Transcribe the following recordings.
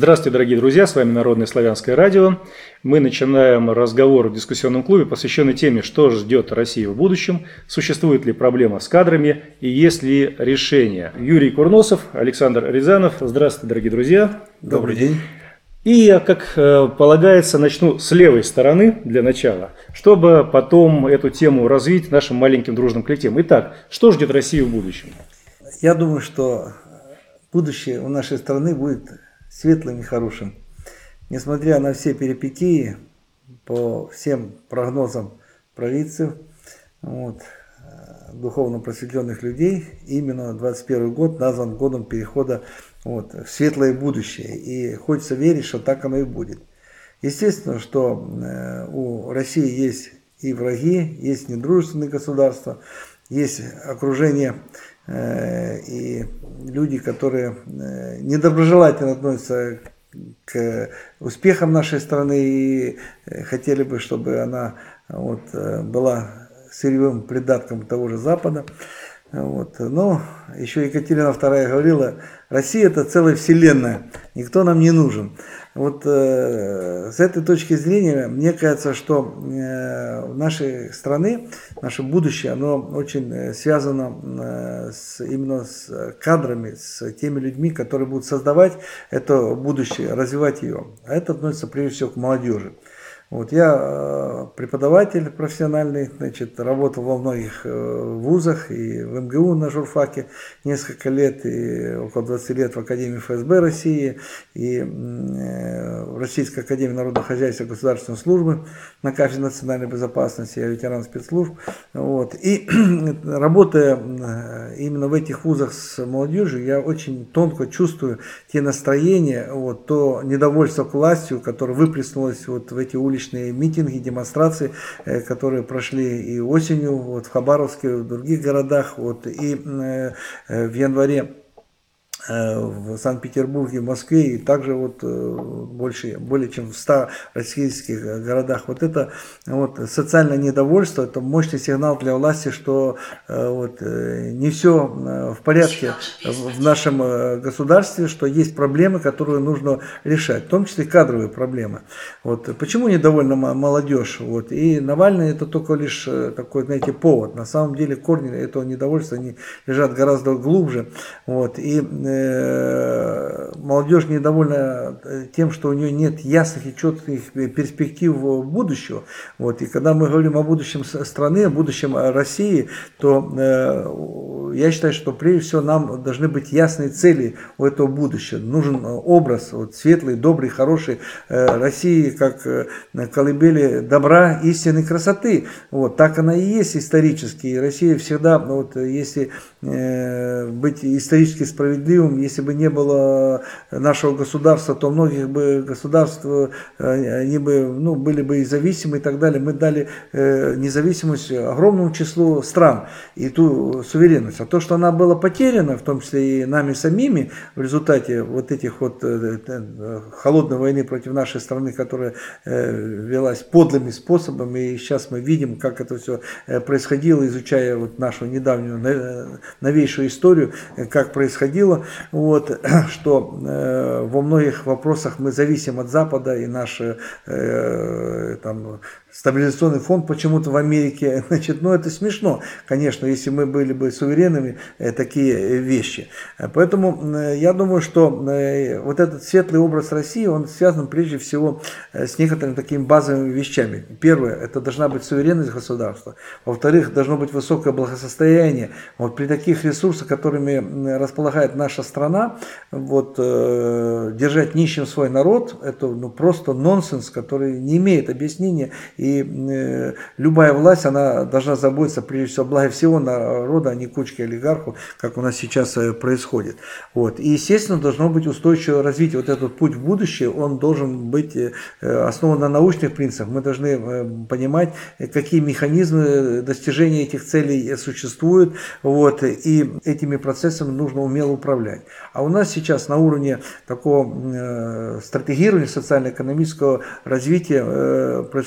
Здравствуйте, дорогие друзья, с вами Народное славянское радио. Мы начинаем разговор в дискуссионном клубе, посвященный теме, что ждет Россию в будущем, существует ли проблема с кадрами и есть ли решение. Юрий Курносов, Александр Рязанов. Здравствуйте, дорогие друзья. Добрый день. И я, как полагается, начну с левой стороны для начала, чтобы потом эту тему развить нашим маленьким дружным коллективом. Итак, что ждет Россию в будущем? Я думаю, что будущее у нашей страны будет светлым и хорошим. Несмотря на все перипетии, по всем прогнозам провидцев, духовно просветленных людей, именно 2021 год назван годом перехода в светлое будущее. И хочется верить, что так оно и будет. Естественно, что у России есть и враги, есть недружественные государства, есть окружение и люди, которые недоброжелательно относятся к успехам нашей страны и хотели бы, чтобы она была сырьевым придатком того же Запада. Но еще Екатерина II говорила: Россия — это целая вселенная, никто нам не нужен. С этой точки зрения, мне кажется, что в нашей стране, наше будущее, оно очень связано именно с кадрами, с теми людьми, которые будут создавать это будущее, развивать его. А это относится прежде всего к молодежи. Я преподаватель профессиональный, работал во многих вузах, и в МГУ на журфаке несколько лет, и около 20 лет в Академии ФСБ России, и в Российской Академии Народного Хозяйства и Государственной Службы на кафедре национальной безопасности, я ветеран спецслужб. И работая именно в этих вузах с молодежью, я очень тонко чувствую те настроения, то недовольство к властью, которое выплеснулось в эти уличные митинги, демонстрации, которые прошли и осенью в Хабаровске, в других городах, и в январе в Санкт-Петербурге, в Москве, и также более чем в 100 российских городах. Это социальное недовольство, это мощный сигнал для власти, что не все в порядке в нашем государстве, что есть проблемы, которые нужно решать, в том числе кадровые проблемы. Почему недовольна молодежь? И Навальный — это только лишь такой, повод. На самом деле корни этого недовольства они лежат гораздо глубже. И молодежь недовольна тем, что у нее нет ясных и четких перспектив будущего. И когда мы говорим о будущем страны, о будущем России, то я считаю, что прежде всего нам должны быть ясные цели у этого будущего. Нужен образ светлый, добрый, хороший России, как колыбели добра, истины, красоты. Так она и есть исторически. И Россия всегда, если быть исторически справедливым, если бы не было нашего государства, то многих бы государств, они бы, были бы и зависимы и так далее. Мы дали независимость огромному числу стран и ту суверенность. А то, что она была потеряна, в том числе и нами самими, в результате этих холодной войны против нашей страны, которая велась подлыми способами, и сейчас мы видим, как это все происходило, изучая нашу недавнюю новейшую историю, как происходило, что во многих вопросах мы зависим от Запада, и наш стабилизационный фонд почему-то в Америке, это смешно, конечно, если мы были бы суверенными, такие вещи. Поэтому я думаю, что этот светлый образ России, он связан прежде всего с некоторыми такими базовыми вещами. Первое, это должна быть суверенность государства. Во-вторых, должно быть высокое благосостояние. При таких ресурсах, которыми располагает наша страна, держать нищим свой народ, это просто нонсенс, который не имеет объяснения. И любая власть, она должна заботиться прежде всего о благе всего народа, а не кучки олигархов, как у нас сейчас происходит. И, естественно, должно быть устойчивое развитие. Этот путь в будущее, он должен быть основан на научных принципах. Мы должны понимать, какие механизмы достижения этих целей существуют, и этими процессами нужно умело управлять. А у нас сейчас на уровне такого стратегирования социально-экономического развития происходит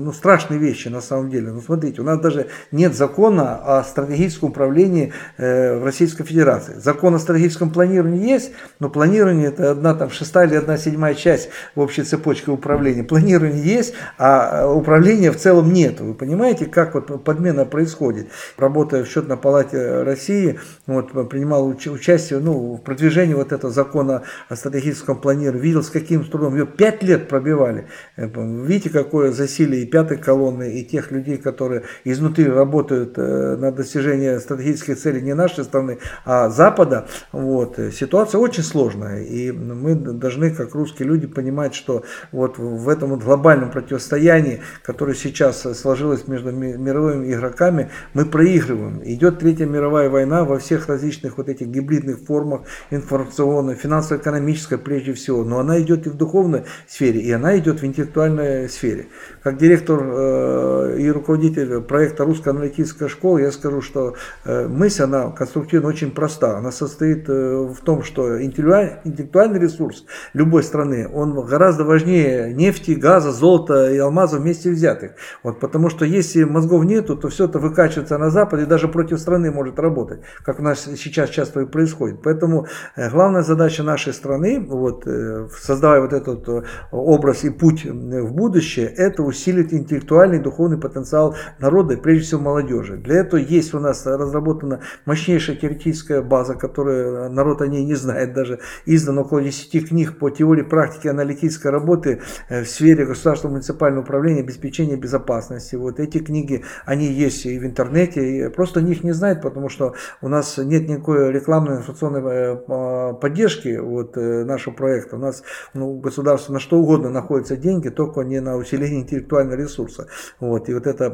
ну, страшные вещи на самом деле. Ну, смотрите, у нас даже нет закона о стратегическом управлении в Российской Федерации. Закон о стратегическом планировании есть, но планирование это 1/6 или 1/7 часть в общей цепочке управления. Планирование есть, а управления в целом нет. Вы понимаете, как вот подмена происходит? Работая в Счетной палате России, вот, принимал участие, ну, в продвижении вот этого закона о стратегическом планировании, видел, с каким трудом. Ее 5 лет пробивали. Видите, какое засилие и пятой колонны, и тех людей, которые изнутри работают на достижение стратегических целей не нашей страны, а Запада. Вот. Ситуация очень сложная. И мы должны, как русские люди, понимать, что вот в этом вот глобальном противостоянии, которое сейчас сложилось между мировыми игроками, мы проигрываем. Идет Третья мировая война во всех различных вот этих гибридных формах, информационной, финансово-экономической прежде всего, но она идет и в духовной сфере, и она идет в интеллектуальной сфере. Как директор и руководитель проекта Русской аналитической школы, я скажу, что мысль, она конструктивно очень проста. Она состоит в том, что интеллектуальный ресурс любой страны, он гораздо важнее нефти, газа, золота и алмазов вместе взятых. Вот, потому что если мозгов нету, то все это выкачивается на Запад и даже против страны может работать, как у нас сейчас часто и происходит. Поэтому главная задача нашей страны, вот, создавая вот этот образ и путь в будущее, это усилить интеллектуальный и духовный потенциал народа, и прежде всего молодежи. Для этого есть у нас разработана мощнейшая теоретическая база, которую народ о ней не знает, даже издано около 10 книг по теории практики аналитической работы в сфере государственного муниципального управления, обеспечения безопасности. Вот эти книги, они есть и в интернете, и просто о них не знают, потому что у нас нет никакой рекламной информационной поддержки вот, нашего проекта. У нас государство на что угодно находятся деньги, только не на усиление интеллектуального ресурса. Вот. И вот эта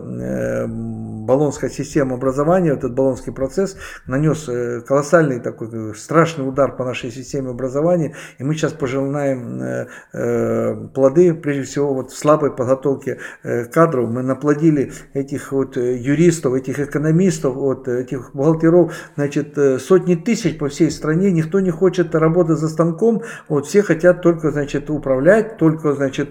болонская система образования, этот болонский процесс нанес колоссальный такой страшный удар по нашей системе образования. И мы сейчас пожинаем плоды, прежде всего, вот в слабой подготовке кадров. Мы наплодили этих вот юристов, этих экономистов, вот, этих бухгалтеров, значит, сотни тысяч по всей стране. Никто не хочет работать за станком. Вот, все хотят только, значит, управлять, только, значит,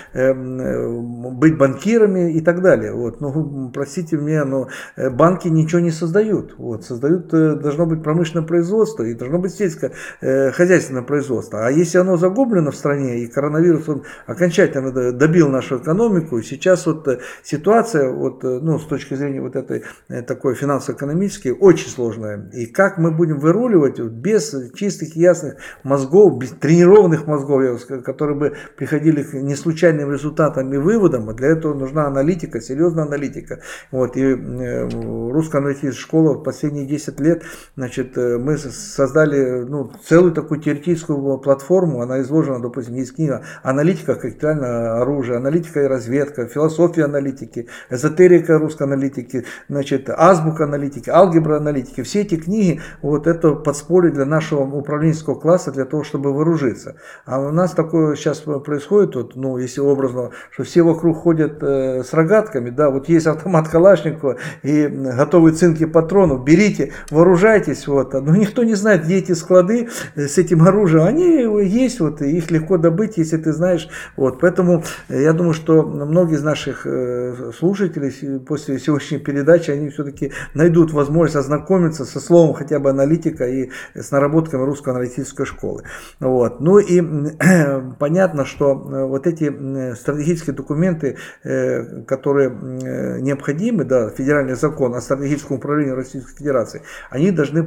быть банкирами и так далее. Вот. Ну, простите меня, но банки ничего не создают. Вот. Создают, должно быть промышленное производство и должно быть сельское хозяйственное производство. А если оно загублено в стране, и коронавирус он окончательно добил нашу экономику, сейчас вот ситуация вот, ну, с точки зрения вот этой такой финансово-экономической очень сложная. И как мы будем выруливать без чистых и ясных мозгов, без тренированных мозгов, которые бы приходили к неслучайным результатам и выводам, а для этого нужна аналитика, серьезная аналитика. Вот. И Русская аналитическая школа в последние 10 лет, значит, мы создали, ну, целую такую теоретическую платформу, она изложена, допустим, есть книга «Аналитика как интеллектуальное оружие», «Аналитика и разведка», «Философия аналитики», «Эзотерика русской аналитики», значит, «Азбука аналитики», «Алгебра аналитики». Все эти книги, вот это подспорье для нашего управленческого класса, для того, чтобы вооружиться. А у нас такое сейчас происходит, вот, ну, если образно, что все вокруг ходят с рогатками, да, вот есть автомат Калашникова и готовые цинки патронов, берите, вооружайтесь, вот. Но никто не знает, где эти склады с этим оружием, они есть, вот, и их легко добыть, если ты знаешь, вот. Поэтому я думаю, что многие из наших слушателей после сегодняшней передачи, они все-таки найдут возможность ознакомиться со словом хотя бы аналитика и с наработками Русской аналитической школы. Вот. Ну и понятно, что вот эти стратегические документы, которые необходимы, да, федеральный закон о стратегическом управлении Российской Федерации, они должны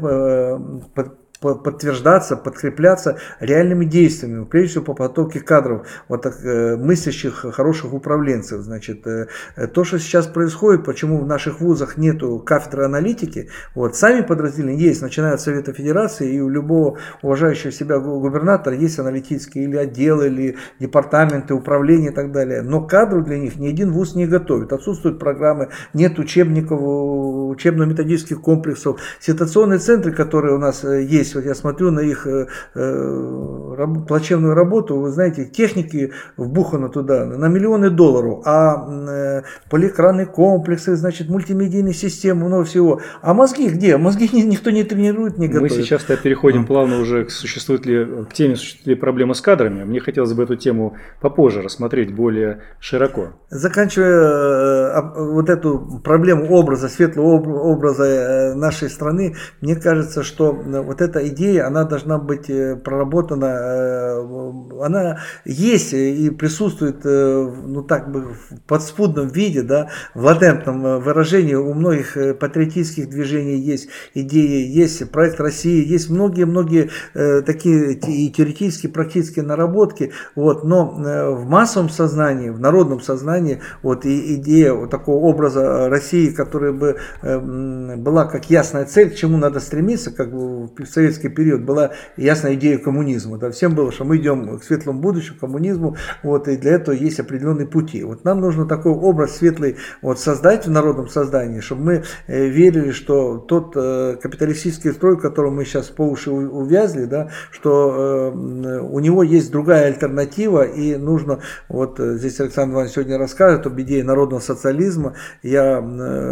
подтверждаться, подкрепляться реальными действиями, прежде всего по подготовке кадров, вот так, мыслящих, хороших управленцев. Значит, то, что сейчас происходит, почему в наших вузах нету кафедры аналитики, вот, сами подразделения есть, начиная от Совета Федерации, и у любого уважающего себя губернатора есть аналитические или отделы, или департаменты, управления и так далее. Но кадров для них ни один вуз не готовит. Отсутствуют программы, нет учебников, учебно-методических комплексов. Ситуационные центры, которые у нас есть есть, вот я смотрю на их плачевную работу, вы знаете, техники вбухано туда на миллионы долларов, а полиэкранные комплексы, значит, мультимедийные системы, много всего. А мозги где? Мозги никто не тренирует, не готовит. Мы сейчас переходим плавно уже к теме, существует ли проблема с кадрами. Мне хотелось бы эту тему попозже рассмотреть более широко. Заканчивая вот эту проблему образа, светлого образа нашей страны, мне кажется, что вот эта идея, она должна быть проработана, она есть и присутствует, ну так бы в подспудном виде, да, в латентном выражении. У многих патриотических движений есть идеи, есть проект России, есть многие такие и теоретические, практические наработки, вот, но в массовом сознании, в народном сознании, вот, и идея вот такого образа России, которая бы была как ясная цель, к чему надо стремиться, как в советский период была ясная идея коммунизма, да, всем было, что мы идем к светлому будущему, к коммунизму, вот, и для этого есть определенные пути. Вот нам нужно такой образ светлый вот создать в народном создании, чтобы мы верили, что тот капиталистический строй, в котором мы сейчас по уши увязли, да, что у него есть другая альтернатива, и нужно, вот здесь Александр Иванович сегодня расскажет об идее народного социализма. Я,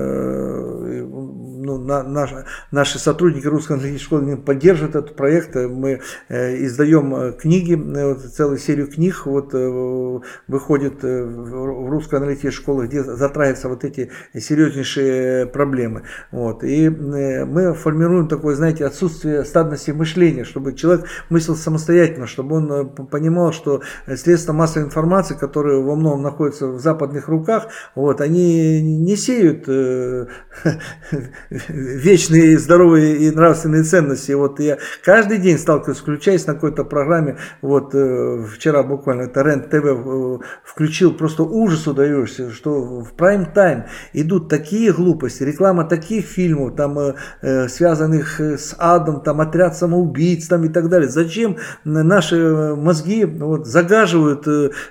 наши сотрудники Русской аналитической школы поддерживают этот проект. Мы издаем книги, вот, целую серию книг вот, выходит в Русской аналитической школе, где затрагиваются вот эти серьезнейшие проблемы. Вот. И мы формируем такое, знаете, отсутствие стадности мышления, чтобы человек мыслил самостоятельно, чтобы он понимал, что средства массовой информации, которые во многом находятся в западных руках, вот, они не сеют вечные, здоровые и нравственные ценности. Вот я каждый день сталкиваюсь, включаясь на какой-то программе, вот вчера буквально это РЕН-ТВ включил, просто ужасу даешься, что в прайм-тайм идут такие глупости, реклама таких фильмов, там связанных с адом, там отряд самоубийц там, и так далее. Зачем наши мозги вот, загаживают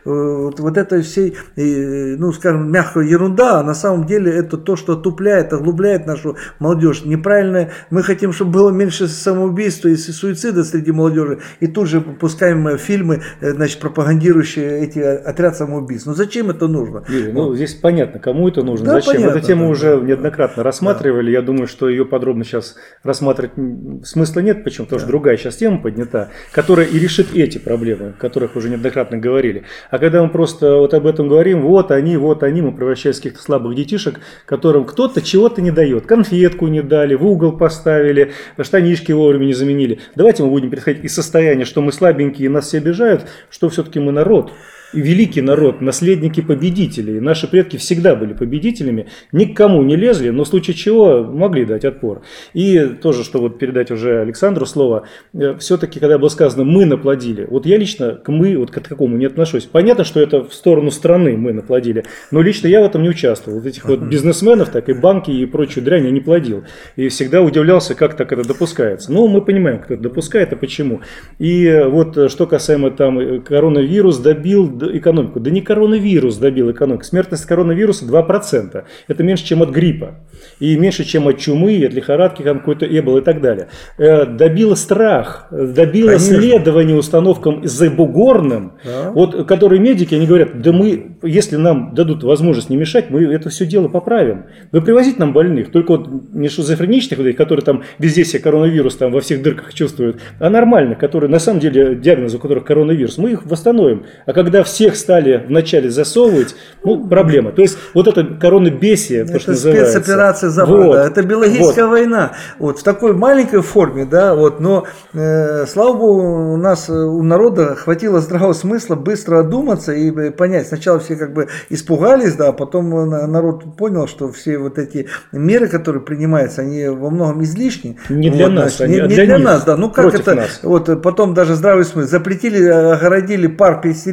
вот этой всей, ну скажем, мягкая ерунда, а на самом деле это то, что отупляет, оглубляет нашу молодежь. Неправильно, мы хотим, чтобы было меньше самоубийства и суицида среди молодежи, и тут же пускаем фильмы, значит, пропагандирующие эти отряд самоубийц. Ну зачем это нужно? Юрий, ну здесь понятно, кому это нужно, да, зачем. Понятно, Эту тему да, уже да, неоднократно рассматривали. Да. Я думаю, что ее подробно сейчас рассматривать смысла нет. Почему? Потому что другая сейчас тема поднята, которая и решит эти проблемы, о которых уже неоднократно говорили. А когда мы просто вот об этом говорим, вот они, мы превращаемся в каких-то слабых детишек, которым кто-то чего-то не дает. Конфетку не дали, в угол поставили, штанишки вовремя не заменили. Давайте мы будем переходить из состояния, что мы слабенькие и нас все обижают, что все-таки мы народ. И великий народ, наследники победителей. Наши предки всегда были победителями, ни к кому не лезли, но в случае чего могли дать отпор. И тоже, что вот передать уже Александру слово, все-таки, когда было сказано «мы наплодили», вот я лично к «мы», вот к такому не отношусь. Понятно, что это в сторону страны мы наплодили, но лично я в этом не участвовал. Вот этих вот бизнесменов, так и банки и прочую дрянь я не плодил. И всегда удивлялся, как так это допускается. Но мы понимаем, кто это допускает и почему. И вот что касаемо там коронавирус добил экономику. Да не коронавирус добил экономику. Смертность коронавируса 2%. Это меньше, чем от гриппа. И меньше, чем от чумы, от лихорадки, какой-то эбола и так далее. Добило страх, добило следование установкам забугорным, да. Вот, которые медики, они говорят, да мы, если нам дадут возможность не мешать, мы это все дело поправим. Вы привозите нам больных, только вот не шизофреничных, которые там везде себе коронавирус там во всех дырках чувствуют, а нормальных, которые на самом деле диагноз, у которых коронавирус, мы их восстановим. А когда всех стали вначале засовывать, ну, проблема. То есть вот это коронабесие, то, что называется. Спецоперация Запада, вот. Это биологическая война. Вот в такой маленькой форме, да, вот, но слава богу, у нас, у народа хватило здравого смысла быстро одуматься и понять. Сначала все как бы испугались, да, а потом народ понял, что все вот эти меры, которые принимаются, они во многом излишни. Не для нас, значит, не для нас, да. Ну как это, нас. Вот потом даже здравый смысл. Запретили, огородили парк 50-летия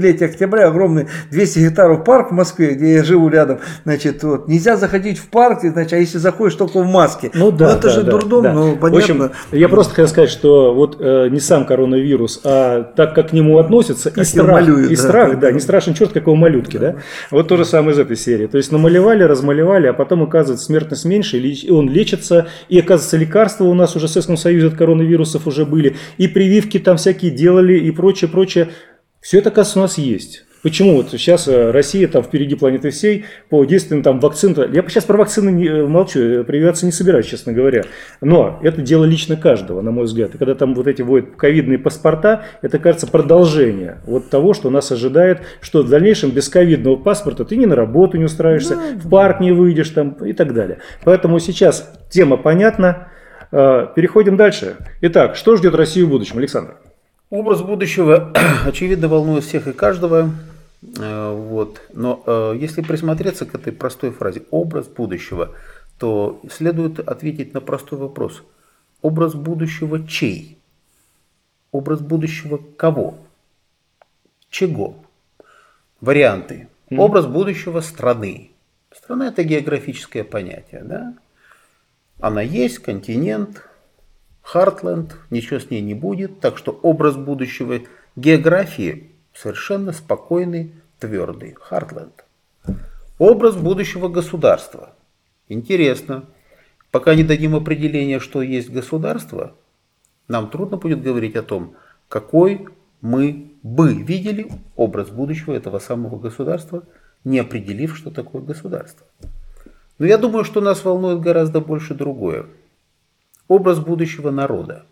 октября огромный 200 гектаров парк в Москве, где я живу рядом, значит, вот, нельзя заходить в парк, значит, а если заходишь, только в маске. Ну да, это же дурдом, ну понятно. В общем, я просто хотел сказать, что вот не сам коронавирус, а так как к нему относятся, как и страх, малюют, и страх, да, не страшен черт, как у малютки, да. Вот то же самое из этой серии. То есть намалевали, размалевали, а потом, оказывается, смертность меньше, и он лечится, и, оказывается, лекарства у нас уже в Советском Союзе от коронавирусов уже были, и прививки там всякие делали, и прочее, прочее. Все это, оказывается, у нас есть. Почему вот сейчас Россия там впереди планеты всей по действиям там вакцин? Я сейчас про вакцины молчу, прививаться не собираюсь, честно говоря. Но это дело лично каждого, на мой взгляд. И когда там вот эти вводят ковидные паспорта, это, кажется, продолжение вот того, что нас ожидает, что в дальнейшем без ковидного паспорта ты ни на работу не устраиваешься, в парк не выйдешь там и так далее. Поэтому сейчас тема понятна. Переходим дальше. Итак, что ждет Россию в будущем, Александр? Образ будущего, очевидно, волнует всех и каждого. Вот. Но если присмотреться к этой простой фразе «образ будущего», то следует ответить на простой вопрос. Образ будущего чей? Образ будущего кого? Чего? Варианты. Образ будущего страны. Страна – это географическое понятие. Да? Она есть, континент, Хартленд, ничего с ней не будет. Так что образ будущего географии совершенно спокойный, твердый. Хартленд. Образ будущего государства. Интересно. Пока не дадим определения, что есть государство, нам трудно будет говорить о том, какой мы бы видели образ будущего этого самого государства, не определив, что такое государство. Но я думаю, что нас волнует гораздо больше другое. Образ будущего народа.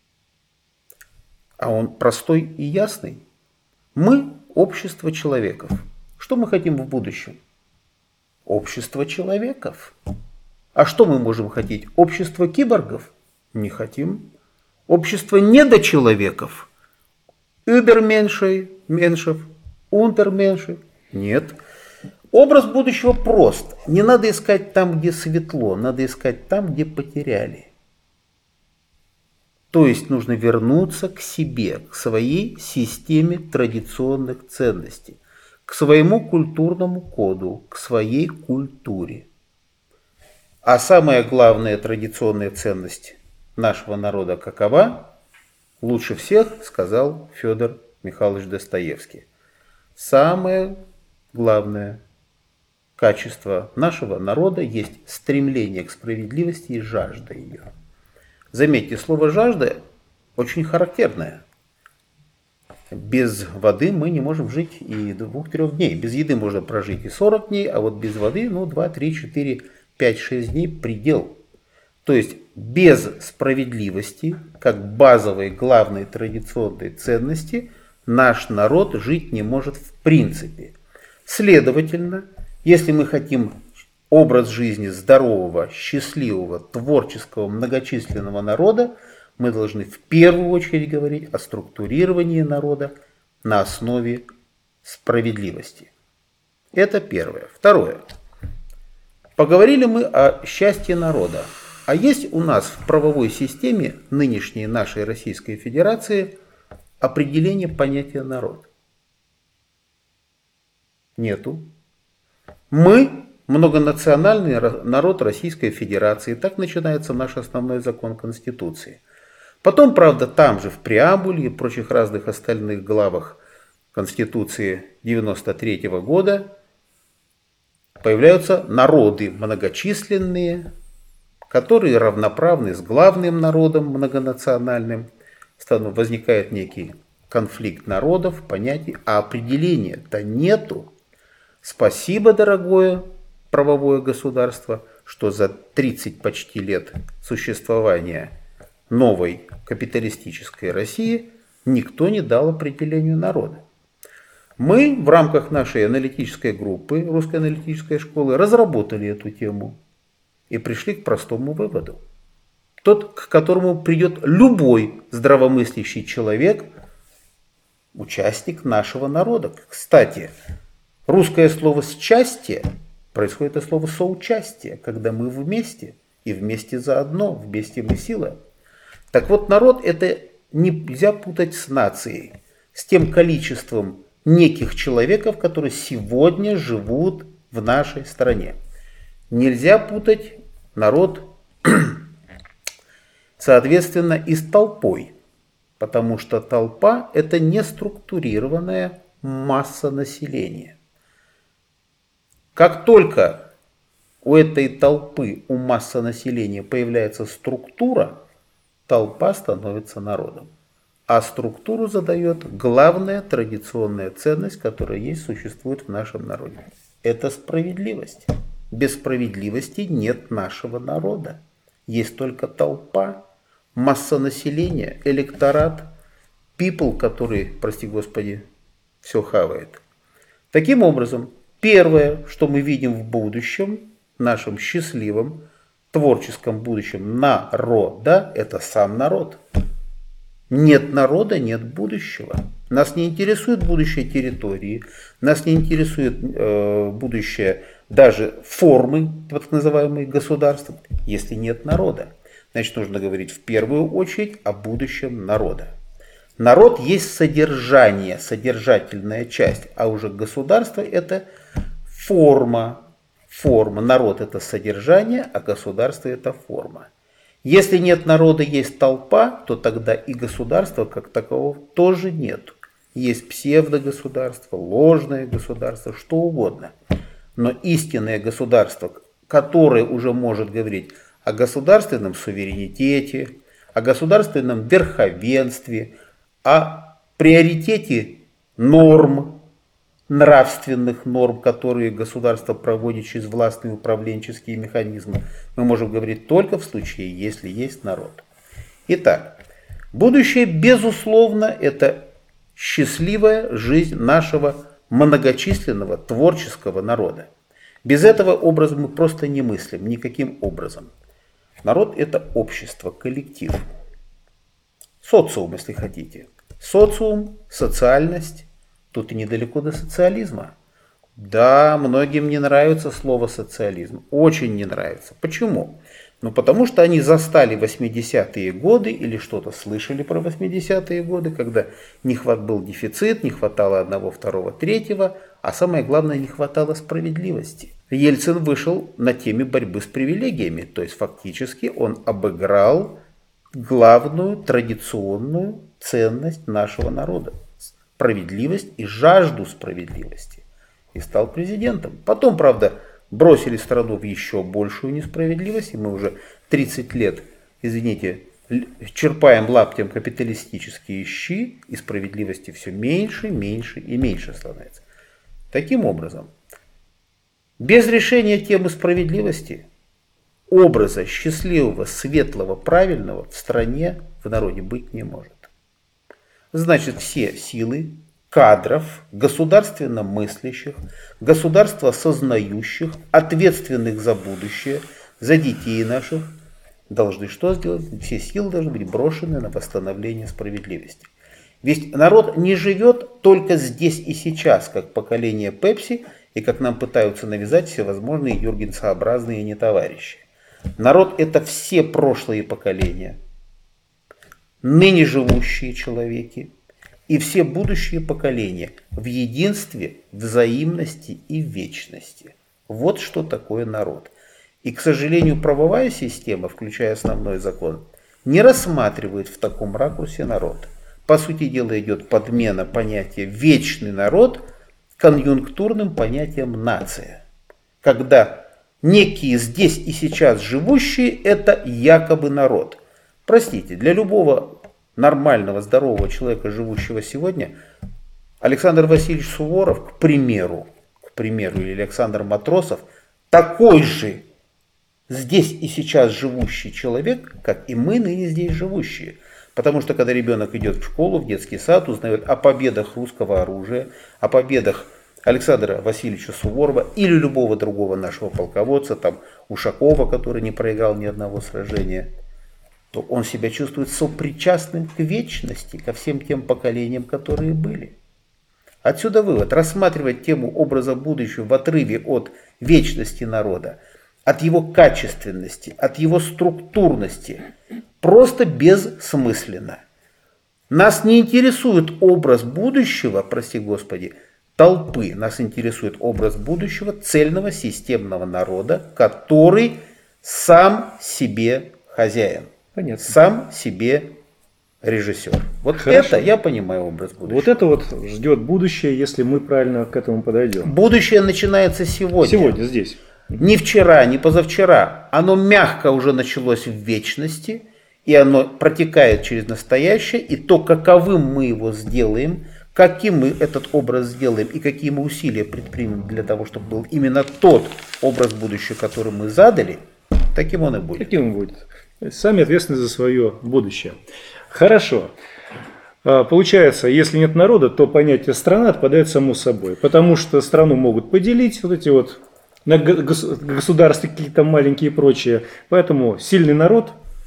А он простой и ясный. Мы – общество человеков. Что мы хотим в будущем? Общество человеков. А что мы можем хотеть? Общество киборгов? Не хотим. Общество недочеловеков? Übermenschев, Untermenschев? Нет. Образ будущего прост. Не надо искать там, где светло, надо искать там, где потеряли. То есть нужно вернуться к себе, к своей системе традиционных ценностей, к своему культурному коду, к своей культуре. А самая главная традиционная ценность нашего народа какова? Лучше всех сказал Федор Михайлович Достоевский. Самое главное качество нашего народа есть стремление к справедливости и жажда ее. Заметьте, слово «жажда» очень характерное. Без воды мы не можем жить и 2-3 дней. Без еды можно прожить и 40 дней, а вот без воды, 2, 3, 4, 5, 6 дней предел. То есть без справедливости, как базовой, главной традиционной ценности, наш народ жить не может в принципе. Следовательно, если мы хотим образ жизни здорового, счастливого, творческого, многочисленного народа, мы должны в первую очередь говорить о структурировании народа на основе справедливости. Это первое. Второе. Поговорили мы о счастье народа. А есть у нас в правовой системе нынешней нашей Российской Федерации определение понятия народ? Нету. Мы многонациональный народ Российской Федерации. Так начинается наш основной закон Конституции. Потом, правда, там же в преамбуле и прочих разных остальных главах Конституции 1993 года появляются народы многочисленные, которые равноправны с главным народом многонациональным. Возникает некий конфликт народов, понятий, а определения-то нету. Спасибо, дорогое правовое государство, что за 30 почти лет существования новой капиталистической России никто не дал определению народа. Мы в рамках нашей аналитической группы, Русской аналитической школы, разработали эту тему и пришли к простому выводу. Тот, к которому придет любой здравомыслящий человек, участник нашего народа. Кстати, русское слово «счастье» происходит от слова «соучастие», когда мы вместе, и вместе заодно, вместе мы сила. Так вот, народ это нельзя путать с нацией, с тем количеством неких человеков, которые сегодня живут в нашей стране. Нельзя путать народ, соответственно, и с толпой, потому что толпа – это не структурированная масса населения. Как только у этой толпы, у массы населения появляется структура, толпа становится народом. А структуру задает главная традиционная ценность, которая существует в нашем народе. Это справедливость. Без справедливости нет нашего народа. Есть только толпа, масса населения, электорат, people, который, прости господи, все хавает. Таким образом, первое, что мы видим в будущем, нашем счастливом, творческом будущем народа, это сам народ. Нет народа, нет будущего. Нас не интересует будущее территории, нас не интересует будущее даже формы, так называемые государства, если нет народа. Значит, нужно говорить в первую очередь о будущем народа. Народ есть содержание, содержательная часть, а уже государство это форма. Народ это содержание, а государство это форма. Если нет народа, есть толпа, то тогда и государства как такового тоже нет. Есть псевдогосударство, ложное государство, что угодно. Но истинное государство, которое уже может говорить о государственном суверенитете, о государственном верховенстве, о приоритете норм, нравственных норм, которые государство проводит через властные управленческие механизмы, мы можем говорить только в случае, если есть народ. Итак, будущее, безусловно, это счастливая жизнь нашего многочисленного творческого народа. Без этого образа мы просто не мыслим никаким образом. Народ – это общество, коллектив. Социум, если хотите. Социум, социальность. Тут и недалеко до социализма. Да, многим не нравится слово социализм. Очень не нравится. Почему? Ну, потому что они застали 80-е годы или что-то слышали про 80-е годы, когда был дефицит, не хватало одного, второго, третьего, а самое главное, не хватало справедливости. Ельцин вышел на теме борьбы с привилегиями, то есть фактически он обыграл главную традиционную ценность нашего народа. Справедливость и жажду справедливости. И стал президентом. Потом, правда, бросили страну в еще большую несправедливость, и мы уже 30 лет, извините, черпаем лаптем капиталистические щи, и справедливости все меньше, меньше и меньше становится. Таким образом, без решения темы справедливости, образа счастливого, светлого, правильного в стране, в народе быть не может. Значит, все силы кадров, государственно мыслящих, государство сознающих, ответственных за будущее, за детей наших, должны что сделать? Все силы должны быть брошены на восстановление справедливости. Ведь народ не живет только здесь и сейчас, как поколение Пепси, и как нам пытаются навязать всевозможные юргенсообразные нетоварищи. Народ – это все прошлые поколения, ныне живущие человеки и все будущие поколения в единстве, взаимности и вечности. Вот что такое народ. И, к сожалению, правовая система, включая основной закон, не рассматривает в таком ракурсе народ. По сути дела идет подмена понятия «вечный народ» конъюнктурным понятием «нация». Когда некие здесь и сейчас живущие – это якобы народ. Простите, для любого нормального, здорового человека, живущего сегодня, Александр Васильевич Суворов, к примеру, или Александр Матросов, такой же здесь и сейчас живущий человек, как и мы ныне здесь живущие. Потому что когда ребенок идет в школу, в детский сад, узнает о победах русского оружия, о победах Александра Васильевича Суворова или любого другого нашего полководца, там Ушакова, который не проиграл ни одного сражения, то он себя чувствует сопричастным к вечности, ко всем тем поколениям, которые были. Отсюда вывод. Рассматривать тему образа будущего в отрыве от вечности народа, от его качественности, от его структурности просто бессмысленно. Нас не интересует образ будущего, прости Господи, толпы. Нас интересует образ будущего цельного системного народа, который сам себе хозяин. Понятно. Сам себе режиссер. Вот Хорошо. это я понимаю образ будущего. Вот это вот ждет будущее, если мы правильно к этому подойдем. Будущее начинается сегодня. Сегодня здесь. Не вчера, не позавчера. Оно мягко уже началось в вечности, и оно протекает через настоящее, и то, каковым мы его сделаем, каким мы этот образ сделаем и какие мы усилия предпримем для того, чтобы был именно тот образ будущего, который мы задали, таким он и будет. Каким он будет? Сами ответственны за свое будущее. Хорошо. Получается, если нет народа, то понятие страна отпадает само собой. Потому что страну могут поделить вот эти вот на государства какие-то маленькие и прочее. Поэтому сильный народ.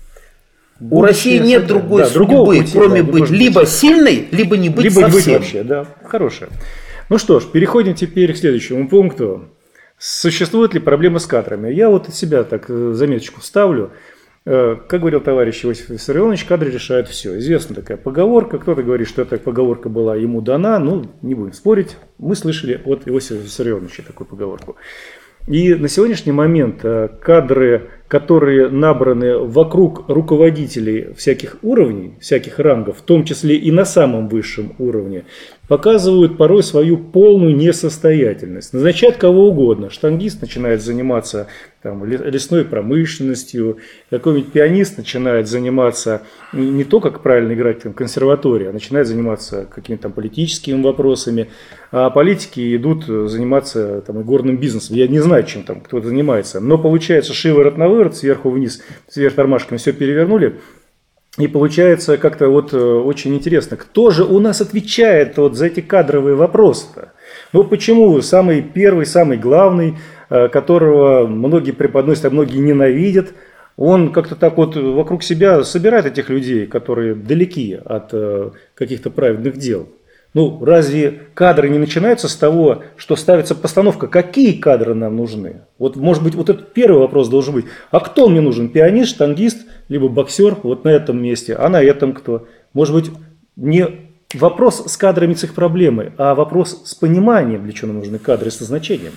У России нет другой судьбы, пути, кроме быть либо сильной, либо не быть либо совсем. Не быть вообще, да. Хорошее. Ну что ж, переходим теперь к следующему пункту. Существует ли проблема с кадрами? Я вот от себя так заметочку вставлю. Как говорил товарищ Иосиф Виссарионович, кадры решают все. Известна такая поговорка. Кто-то говорит, что эта поговорка была ему дана. Ну, не будем спорить. Мы слышали от Иосифа Виссарионовича такую поговорку. И на сегодняшний момент кадры, которые набраны вокруг руководителей всяких уровней, всяких рангов, в том числе и на самом высшем уровне, показывают порой свою полную несостоятельность. Назначают кого угодно. Штангист начинает заниматься там, лесной промышленностью, какой-нибудь пианист начинает заниматься не то, как правильно играть в консерватории, а начинает заниматься какими-то там политическими вопросами, а политики идут заниматься там, игорным бизнесом. Я не знаю, чем там кто-то занимается, но получается шиворот на выворот, сверху вниз, сверх тормашками все перевернули. И получается как-то вот очень интересно, кто же у нас отвечает вот за эти кадровые вопросы-то? Ну почему самый первый, самый главный, которого многие преподносят, а многие ненавидят, он как-то так вот вокруг себя собирает этих людей, которые далеки от каких-то праведных дел. Ну, разве кадры не начинаются с того, что ставится постановка, какие кадры нам нужны? Вот, может быть, вот этот первый вопрос должен быть. А кто мне нужен? Пианист, штангист, либо боксер вот на этом месте? А на этом кто? Может быть, не вопрос с кадрами с их проблемой, а вопрос с пониманием, для чего нам нужны кадры, со значением?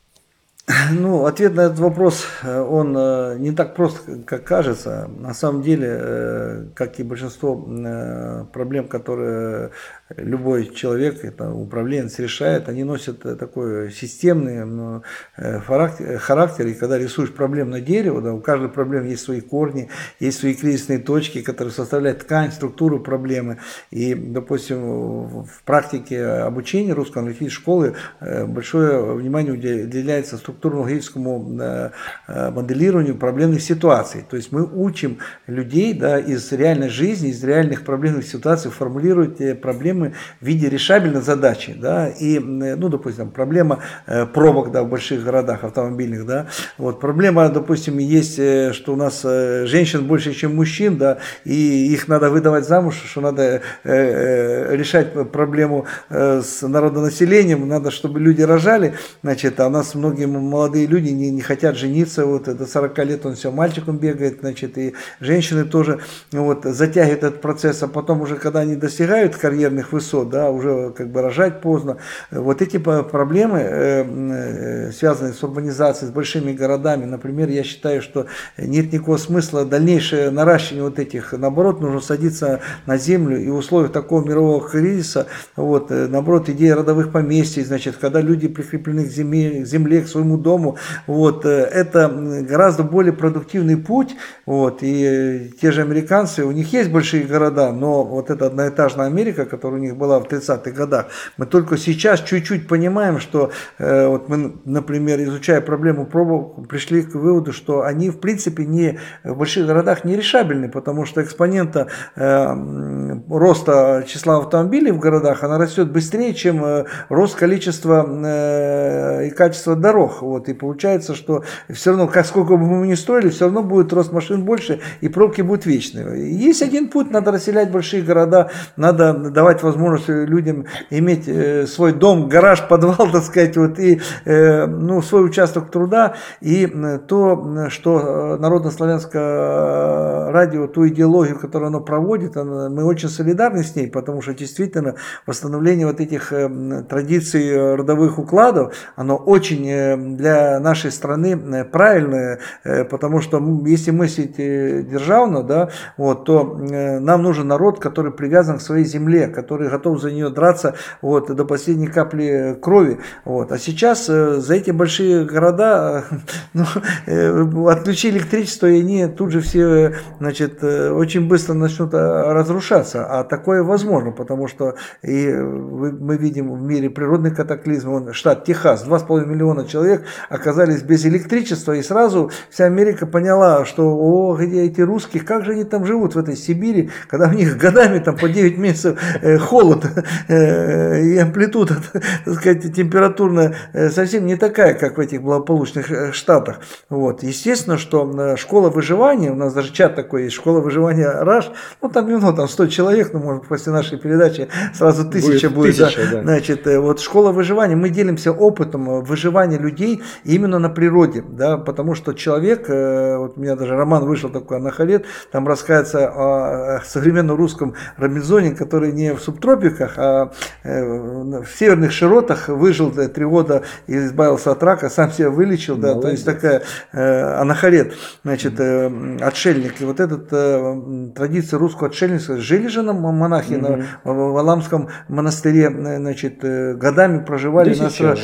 Ну, ответ на этот вопрос, он не так прост, как кажется. На самом деле, как и большинство проблем, которые любой человек, это управленец решает, они носят такой системный характер. И когда рисуешь проблемное дерево, да, у каждой проблемы есть свои корни, есть свои кризисные точки, которые составляют ткань, структуру проблемы. И, допустим, в практике обучения русско-английской школы большое внимание уделяется структурно-логическому моделированию проблемных ситуаций. То есть мы учим людей, да, из реальной жизни, из реальных проблемных ситуаций формулировать проблемы в виде решабельной задачи. Да, и, ну, допустим, проблема пробок, да, в больших городах автомобильных. Да, вот, проблема, допустим, есть, что у нас женщин больше, чем мужчин, да, и их надо выдавать замуж, что надо решать проблему с народонаселением, надо, чтобы люди рожали, значит, а у нас многие молодые люди не хотят жениться, вот до 40 лет он все мальчиком бегает, значит, и женщины тоже вот, затягивают этот процесс, а потом уже, когда они достигают карьерных высот, да, уже как бы рожать поздно. Вот эти проблемы, связанные с урбанизацией, с большими городами, например, я считаю, что нет никакого смысла дальнейшее наращивание вот этих, наоборот, нужно садиться на землю, и в условиях такого мирового кризиса, вот, наоборот, идея родовых поместий, значит, когда люди прикреплены к земле, к своему дому, вот, это гораздо более продуктивный путь, вот, и те же американцы, у них есть большие города, но вот эта одноэтажная Америка, которая у них была в 30-х годах, мы только сейчас чуть-чуть понимаем, что вот мы, например, изучая проблему пробок, пришли к выводу, что они, в принципе, в больших городах не решабельны, потому что экспонента роста числа автомобилей в городах, она растет быстрее, чем рост количества и качества дорог. дорог. Вот, и получается, что все равно, как сколько бы мы ни строили, все равно будет рост машин больше, и пробки будут вечные. Есть один путь, надо расселять большие города, надо давать возможность людям иметь свой дом, гараж, подвал, так сказать, вот, и свой участок труда, и то, что Народно-славянское радио, ту идеологию, которую оно проводит, мы очень солидарны с ней, потому что действительно восстановление вот этих традиций родовых укладов, оно очень для нашей страны правильное, потому что если мыслить державно, да, вот, то нам нужен народ, который привязан к своей земле, который готов за нее драться вот, до последней капли крови. Вот. А сейчас за эти большие города отключили электричество, и они тут же все, значит, очень быстро начнут разрушаться. А такое возможно, потому что мы видим в мире природный катаклизм. Штат Техас, 2,5 миллиона человек оказались без электричества, и сразу вся Америка поняла, что где эти русские, как же они там живут в этой Сибири, когда у них годами там по 9 месяцев холод и амплитуда, так сказать, температурная совсем не такая, как в этих благополучных штатах. Вот. Естественно, что школа выживания, у нас даже чат такой есть, школа выживания РАШ, там 100 человек, может после нашей передачи сразу 1000 будет. Да. Значит, вот школа выживания, мы делимся опытом выживания людей именно на природе, да, потому что человек, вот у меня даже роман вышел такой «Анахалет», там рассказывается о современном русском Робинзоне, который не в субтропиках, а в северных широтах выжил 3 года и избавился от рака, сам себя вылечил, да, то есть такая Анахалет, значит, отшельник. И вот эта традиция русского отшельника, жили же нам монахи в Аламском монастыре, значит, годами проживали,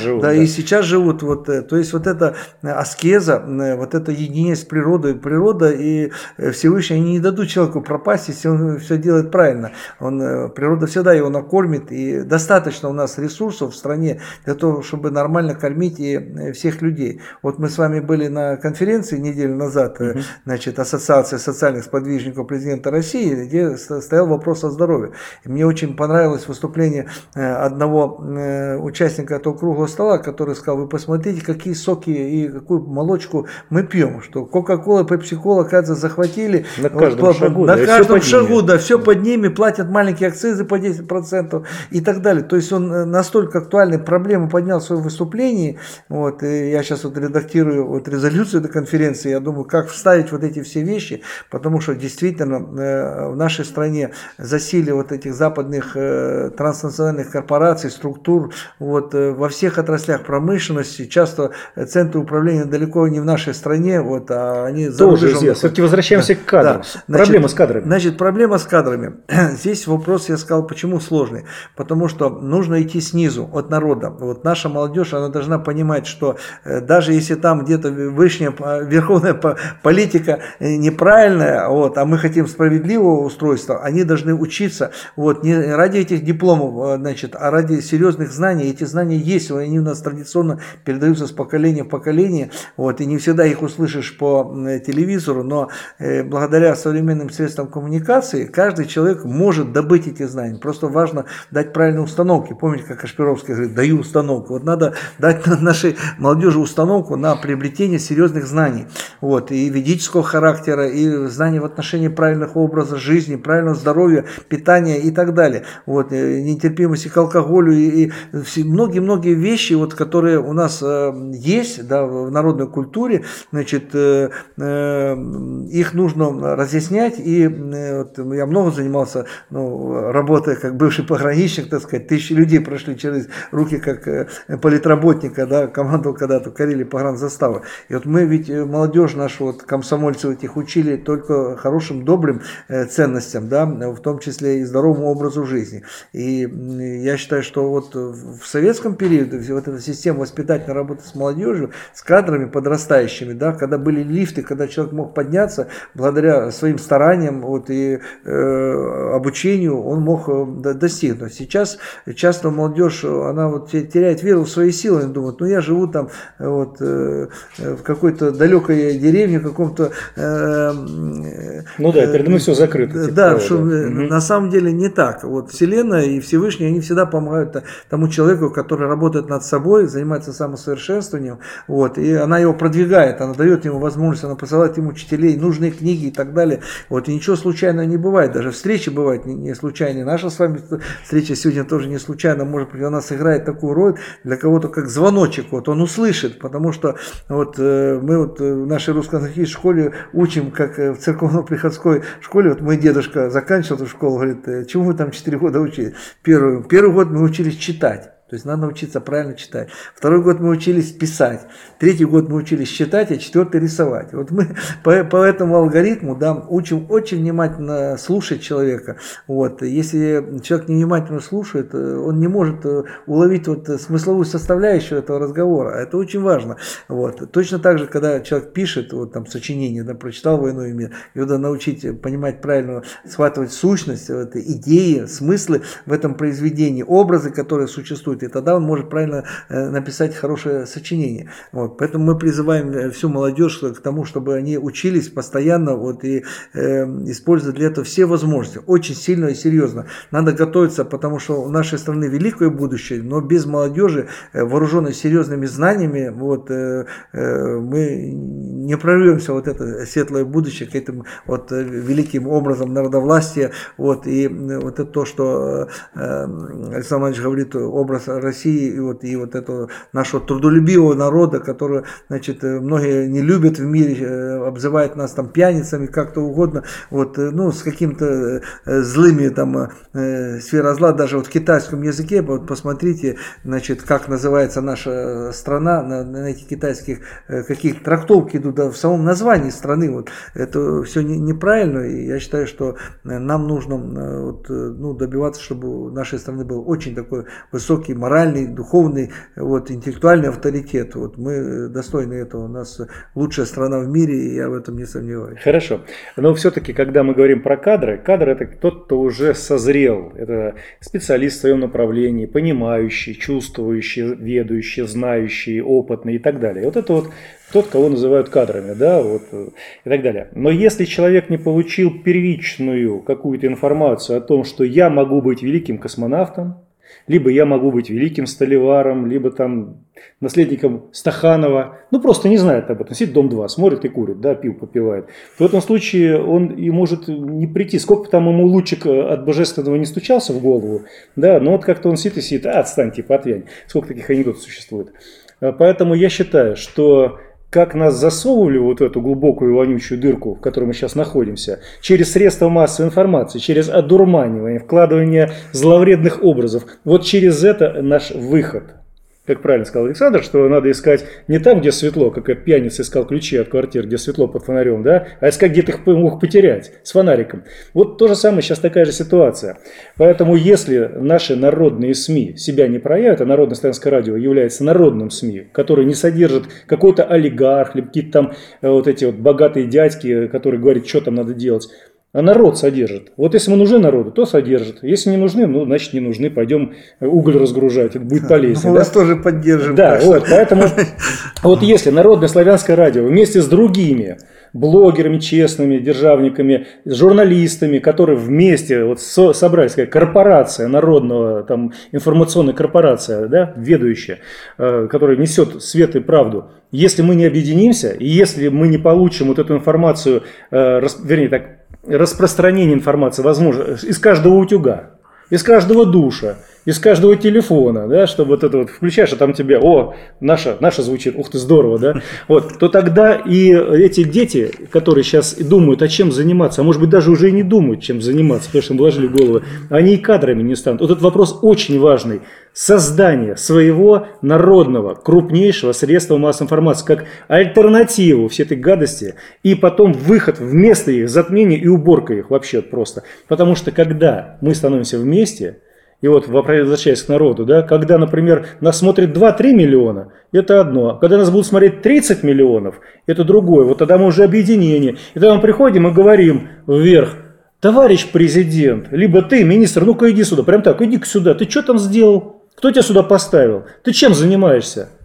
и сейчас живут, вот, то есть вот эта аскеза, вот это единение с природой, природа и Всевышний, они не дадут человеку пропасть, если он все делает правильно. Природа всегда его накормит, и достаточно у нас ресурсов в стране для того, чтобы нормально кормить и всех людей. Вот мы с вами были на конференции неделю назад, значит, Ассоциация социальных сподвижников президента России, где стоял вопрос о здоровье. И мне очень понравилось выступление одного участника этого круглого стола, который сказал: вы посмотрите, какие соки и какую молочку мы пьем, что Кока-Кола, Пепси-Кола, оказывается, захватили. На каждом шагу. На каждом шагу, да, все под ними, платят маленькие акцизы по 10% и так далее. То есть он настолько актуальные проблемы поднял в своем выступлении. Вот, и я сейчас вот редактирую вот резолюцию этой конференции, я думаю, как вставить вот эти все вещи, потому что действительно в нашей стране засилие вот этих западных транснациональных корпораций, структур, вот, во всех отраслях промышленности, часто центры управления далеко не в нашей стране, вот, а они за рубежом. Все-таки возвращаемся к кадрам. Да. Проблема с кадрами. Значит, проблема с кадрами. Здесь вопрос, я сказал, почему сложный. Потому что нужно идти снизу, от народа. Вот наша молодежь, она должна понимать, что даже если там где-то высшая верховная политика неправильная, вот, а мы хотим справедливого устройства, они должны учиться вот, не ради этих дипломов, значит, а ради серьезных знаний. Эти знания есть, они у нас традиционно передаются с поколения в поколение, вот, и не всегда их услышишь по телевизору, но благодаря современным средствам коммуникации каждый человек может добыть эти знания. Просто важно дать правильные установки. Помните, как Кашпировский говорит: даю установку. Вот надо дать нашей молодежи установку на приобретение серьезных знаний. Вот, и ведического характера, и знаний в отношении правильного образа жизни, правильного здоровья, питания и так далее. Вот, нетерпимости к алкоголю и многие-многие вещи, вот, которые у нас есть, да, в народной культуре, значит, их нужно разъяснять. И вот, я много занимался, работая как бывший пограничник, так сказать, 1000 людей прошли через руки как политработника, да, командовал когда-то в Карелии погранзаставы. И вот мы ведь молодежь нашу, вот, комсомольцев этих учили только хорошим, добрым ценностям, да, в том числе и здоровому образу жизни. И я считаю, что вот в советском периоде вот эта система воспитательной работы с молодежью, с кадрами подрастающими, да, когда были лифты, когда человек мог подняться благодаря своим стараниям, вот, и обучению, он мог достигнуть. Сейчас часто молодежь, она вот теряет веру в свои силы, и думает: я живу там вот, в какой-то далекой деревне, в каком-то... перед нами все закрыто. Да, на самом деле не так. Вот Вселенная и Всевышний, они всегда помогают тому человеку, который работает над собой, занимается самосовершенствованием, совершенствованием, вот, и она его продвигает, она дает ему возможность, она посылает ему учителей, нужные книги и так далее, вот, и ничего случайного не бывает, даже встречи бывают не случайные, наша с вами встреча сегодня тоже не случайно, может быть, она сыграет такую роль для кого-то, как звоночек, вот, он услышит, потому что вот мы вот в нашей русско-английской школе учим, как в церковно-приходской школе, вот мой дедушка заканчивал эту школу, говорит, чему вы там 4 года учились? Первый год мы учились читать. То есть надо научиться правильно читать. 2-й год мы учились писать. 3-й год мы учились считать, а 4-й рисовать. Вот мы по этому алгоритму, да, учим очень внимательно слушать человека. Вот. Если человек невнимательно слушает, он не может уловить вот смысловую составляющую этого разговора. Это очень важно. Вот. Точно так же, когда человек пишет вот, там, сочинение, да, прочитал «Войну и мир», его надо научить понимать правильно, схватывать сущность, вот, идеи, смыслы в этом произведении, образы, которые существуют. И тогда он может правильно написать хорошее сочинение. Вот. Поэтому мы призываем всю молодежь к тому, чтобы они учились постоянно вот, и использовать для этого все возможности. Очень сильно и серьезно. Надо готовиться, потому что у нашей страны великое будущее, но без молодежи, вооруженной серьезными знаниями, вот, мы не прорвемся вот это светлое будущее к этим вот, великим образом народовластия. Вот, и вот это то, что Александр Иванович говорит, образ России и вот этого нашего трудолюбивого народа, который, значит, многие не любят в мире, обзывают нас там пьяницами, как-то угодно, вот, ну, с каким-то злыми там сфера зла, даже вот в китайском языке, вот посмотрите, значит, как называется наша страна, на этих китайских, какие трактовки идут, да, в самом названии страны, вот, это все неправильно, и я считаю, что нам нужно вот, ну, добиваться, чтобы у нашей страны был очень такой высокий моральный, духовный, вот, интеллектуальный авторитет. Вот мы достойны этого. У нас лучшая страна в мире, и я в этом не сомневаюсь. Хорошо. Но все-таки, когда мы говорим про кадры, кадр – это тот, кто уже созрел. Это специалист в своем направлении, понимающий, чувствующий, ведущий, знающий, опытный и так далее. И вот это вот тот, кого называют кадрами, да, вот, и так далее. Но если человек не получил первичную какую-то информацию о том, что я могу быть великим космонавтом, либо я могу быть великим сталеваром, либо там наследником Стаханова, ну просто не знает об этом, сидит Дом-2, смотрит и курит, да, пиво попивает. В этом случае он и может не прийти, сколько там ему лучик от божественного не стучался в голову, да, но вот как-то он сидит и сидит, отстань, типа, отвянь, сколько таких анекдотов существует. Поэтому я считаю, что как нас засовывали вот в эту глубокую вонючую дырку, в которой мы сейчас находимся, через средства массовой информации, через одурманивание, вкладывание зловредных образов, вот через это наш выход. Как правильно сказал Александр, что надо искать не там, где светло, как этот пьяница искал ключи от квартир, где светло под фонарем, да, а искать, где ты их мог потерять, с фонариком. Вот то же самое, сейчас такая же ситуация. Поэтому если наши народные СМИ себя не проявят, а Народное славянское радио является народным СМИ, который не содержит какой-то олигарх, либо какие-то там вот эти вот богатые дядьки, которые говорят, что там надо делать, а народ содержит. Вот если мы нужны народу, то содержит. Если не нужны, ну, значит, не нужны. Пойдем уголь разгружать. Это будет полезнее. Мы вас тоже поддержим. Да, вот, поэтому вот если Народное славянское радио вместе с другими блогерами, честными державниками, журналистами, которые вместе вот собрались, как корпорация народного, там, информационная корпорация, да, ведущая, которая несет свет и правду. Если мы не объединимся, и если мы не получим вот эту информацию, вернее так, распространение информации возможно из каждого утюга, из каждого душа, из каждого телефона, да, чтобы вот это вот включаешь, а там тебе, о, наша звучит, ух ты, здорово, да, вот, то тогда и эти дети, которые сейчас думают, а чем заниматься, а может быть даже уже и не думают, чем заниматься, потому что им вложили в голову, они и кадрами не станут. Вот этот вопрос очень важный. Создание своего народного, крупнейшего средства массовой информации, как альтернативу всей этой гадости, и потом выход вместо их, затмение и уборка их вообще просто. Потому что когда мы становимся вместе, и вот возвращаясь к народу, да, когда, например, нас смотрит 2-3 миллиона, это одно. А когда нас будут смотреть 30 миллионов, это другое. Вот тогда мы уже объединение. И тогда мы приходим и говорим вверх: товарищ президент, либо ты, министр, ну-ка иди сюда. Прям так, иди-ка сюда. Ты что там сделал? Кто тебя сюда поставил? Ты чем занимаешься?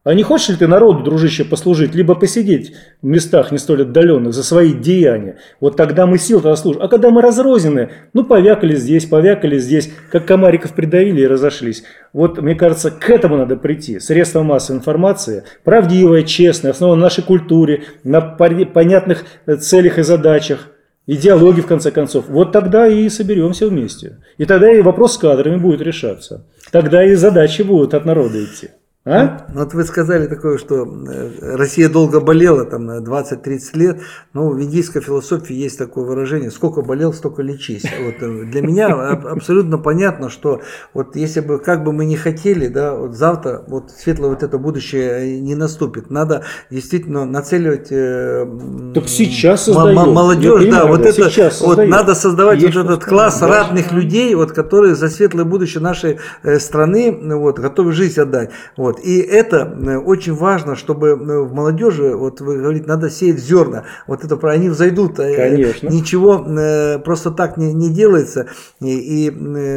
А не хочешь ли ты народу, дружище, послужить, либо посидеть в местах не столь отдаленных за свои деяния? Вот тогда мы сил-то служим. А когда мы разрознены, повякали здесь, как комариков придавили и разошлись. Вот, мне кажется, к этому надо прийти. Средства массовой информации, правдивая, честная, основана на нашей культуре, на понятных целях и задачах, идеологии, в конце концов. Вот тогда и соберемся вместе. И тогда и вопрос с кадрами будет решаться. Тогда и задачи будут от народа идти. Вот вы сказали такое, что Россия долго болела, там, на 20-30 лет, но в индийской философии есть такое выражение: сколько болел, столько лечись. Вот, для меня абсолютно понятно, что вот если бы, как бы мы ни хотели, да, вот завтра вот светлое вот это будущее не наступит. Надо действительно нацеливать так сейчас молодежь, да, вот это вот надо создавать есть вот этот класс ратных людей, вот, которые за светлое будущее нашей страны вот, готовы жизнь отдать. Вот. И это очень важно, чтобы в молодежи, вот вы говорите, надо сеять зерна. Вот это они взойдут. Конечно. Ничего просто так не делается. И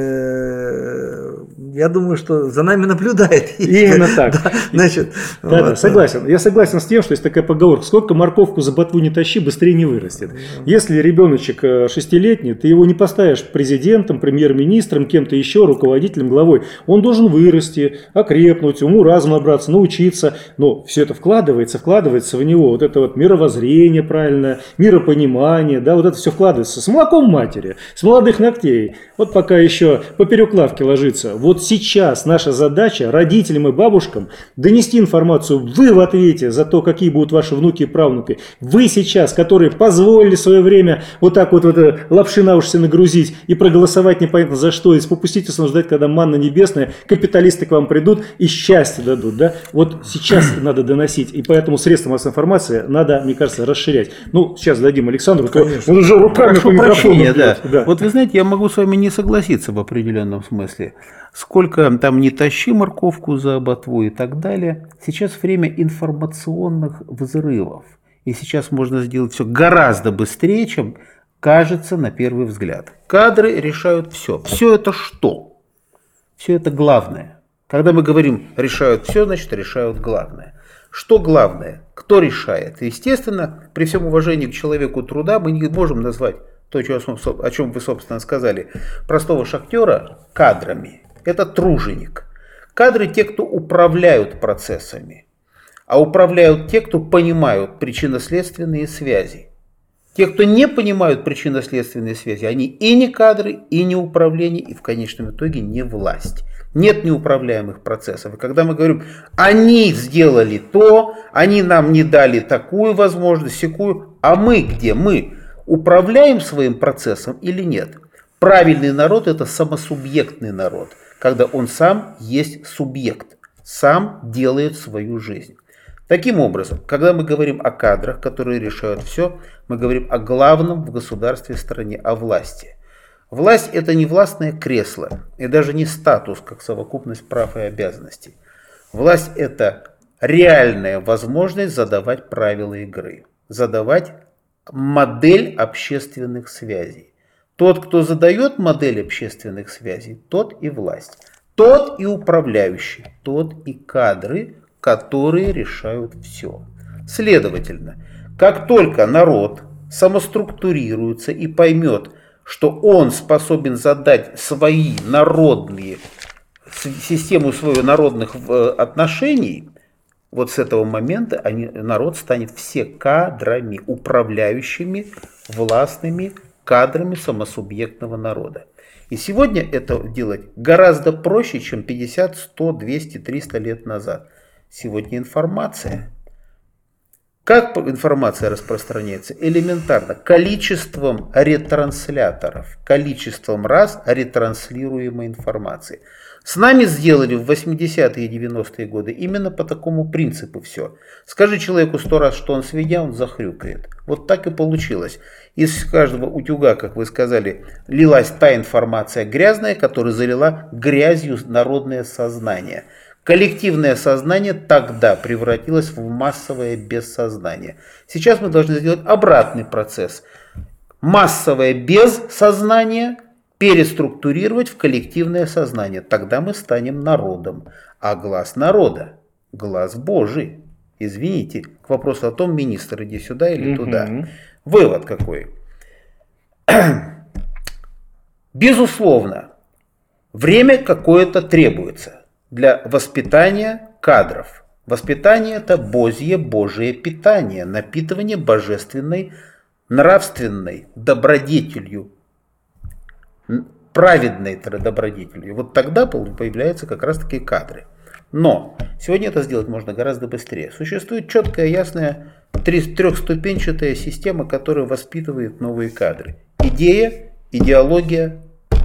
я думаю, что за нами наблюдает. Именно так. Да, значит, да, вот. Согласен. Я согласен с тем, что есть такая поговорка: сколько морковку за ботву не тащи, быстрее не вырастет. Если ребеночек 6-летний, ты его не поставишь президентом, премьер-министром, кем-то еще, руководителем, главой. Он должен вырасти, окрепнуть, разум набраться, научиться, но все это вкладывается в него, вот это вот мировоззрение правильное, миропонимание, да, вот это все вкладывается с молоком матери, с молодых ногтей, вот пока еще поперек лавки ложится. Вот сейчас наша задача родителям и бабушкам донести информацию: вы в ответе за то, какие будут ваши внуки и правнуки, вы сейчас, которые позволили в свое время вот так вот лапши на уши нагрузить и проголосовать непонятно за что, и попуститесь ждать, когда манна небесная, капиталисты к вам придут и счастье дадут, да? Вот сейчас надо доносить, и поэтому средства массовой информации надо, мне кажется, расширять. Сейчас дадим Александру, он уже руками по микрофону. Да. Вот вы знаете, я могу с вами не согласиться в определенном смысле. Сколько там не тащи морковку за ботву и так далее, сейчас время информационных взрывов. И сейчас можно сделать все гораздо быстрее, чем кажется на первый взгляд. Кадры решают все. Все это что? Все это главное. Когда мы говорим «решают все», значит решают главное. Что главное? Кто решает? Естественно, при всем уважении к человеку труда мы не можем назвать то, о чем вы, собственно, сказали, простого шахтера кадрами. Это труженик. Кадры – те, кто управляют процессами. А управляют те, кто понимают причинно-следственные связи. Те, кто не понимают причинно-следственные связи, они и не кадры, и не управление, и в конечном итоге не власть. Нет неуправляемых процессов. И когда мы говорим, они сделали то, они нам не дали такую возможность, сякую, а мы где? Мы управляем своим процессом или нет? Правильный народ – это самосубъектный народ, когда он сам есть субъект, сам делает свою жизнь. Таким образом, когда мы говорим о кадрах, которые решают все, мы говорим о главном в государстве, стране, о власти. Власть – это не властное кресло и даже не статус, как совокупность прав и обязанностей. Власть – это реальная возможность задавать правила игры, задавать модель общественных связей. Тот, кто задает модель общественных связей, тот и власть, тот и управляющий, тот и кадры, которые решают все. Следовательно, как только народ самоструктурируется и поймет, что он способен задать свои народные, систему своих народных отношений, вот с этого момента народ станет все кадрами, управляющими, властными кадрами самосубъектного народа. И сегодня это делать гораздо проще, чем 50, 100, 200, 300 лет назад. Сегодня информация. Как информация распространяется? Элементарно. Количеством ретрансляторов. Количеством раз ретранслируемой информации. С нами сделали в 80-е и 90-е годы именно по такому принципу все. Скажи человеку 100 раз, что он свинья, он захрюкает. Вот так и получилось. Из каждого утюга, как вы сказали, лилась та информация грязная, которая залила грязью народное сознание. Коллективное сознание тогда превратилось в массовое бессознание. Сейчас мы должны сделать обратный процесс. Массовое бессознание переструктурировать в коллективное сознание. Тогда мы станем народом. А глаз народа глаз Божий. Извините, к вопросу о том, министр, иди сюда или туда. Вывод какой? Безусловно, время какое-то требуется для воспитания кадров. Воспитание – это Божие питание, напитывание божественной, нравственной добродетелью, праведной добродетелью. Вот тогда появляются как раз таки кадры. Но сегодня это сделать можно гораздо быстрее. Существует четкая, ясная, трехступенчатая система, которая воспитывает новые кадры. Идея, идеология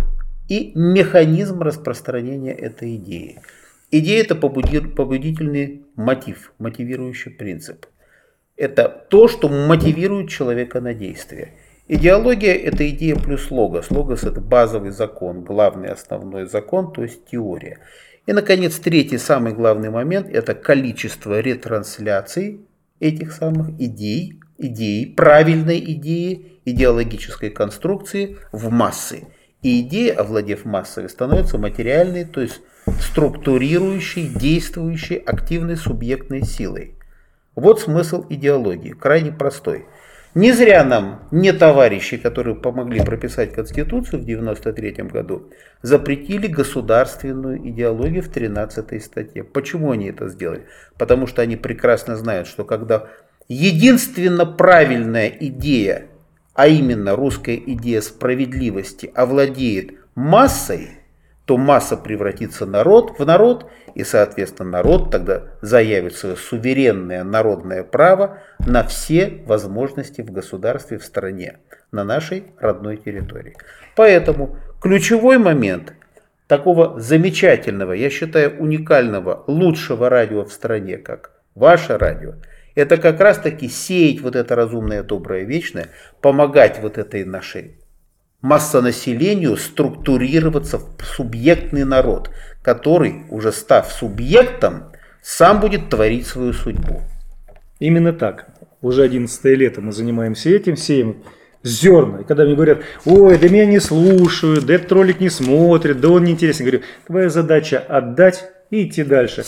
и механизм распространения этой идеи. Идея – это побудительный мотив, мотивирующий принцип. Это то, что мотивирует человека на действие. Идеология – это идея плюс логос. Логос – это базовый закон, главный основной закон, то есть теория. И, наконец, третий, самый главный момент – это количество ретрансляций этих самых идей, правильной идеи, идеологической конструкции в массы. И идея, овладев массой, становится материальной, то есть структурирующей, действующей, активной субъектной силой. Вот смысл идеологии, крайне простой. Не зря нам не товарищи, которые помогли прописать Конституцию в 1993 году, запретили государственную идеологию в 13 статье. Почему они это сделали? Потому что они прекрасно знают, что когда единственно правильная идея, а именно русская идея справедливости, овладеет массой, то масса превратится в народ, и, соответственно, народ тогда заявит свое суверенное народное право на все возможности в государстве, в стране, на нашей родной территории. Поэтому ключевой момент такого замечательного, я считаю, уникального, лучшего радио в стране, как ваше радио, это как раз таки сеять вот это разумное, доброе, вечное, помогать вот этой нашей массонаселению структурироваться в субъектный народ, который, уже став субъектом, сам будет творить свою судьбу. Именно так. Уже 11-е лето мы занимаемся этим, сеем зерна. И когда мне говорят, ой, да меня не слушают, да этот ролик не смотрят, да он не интересен. Я говорю, твоя задача отдать и идти дальше.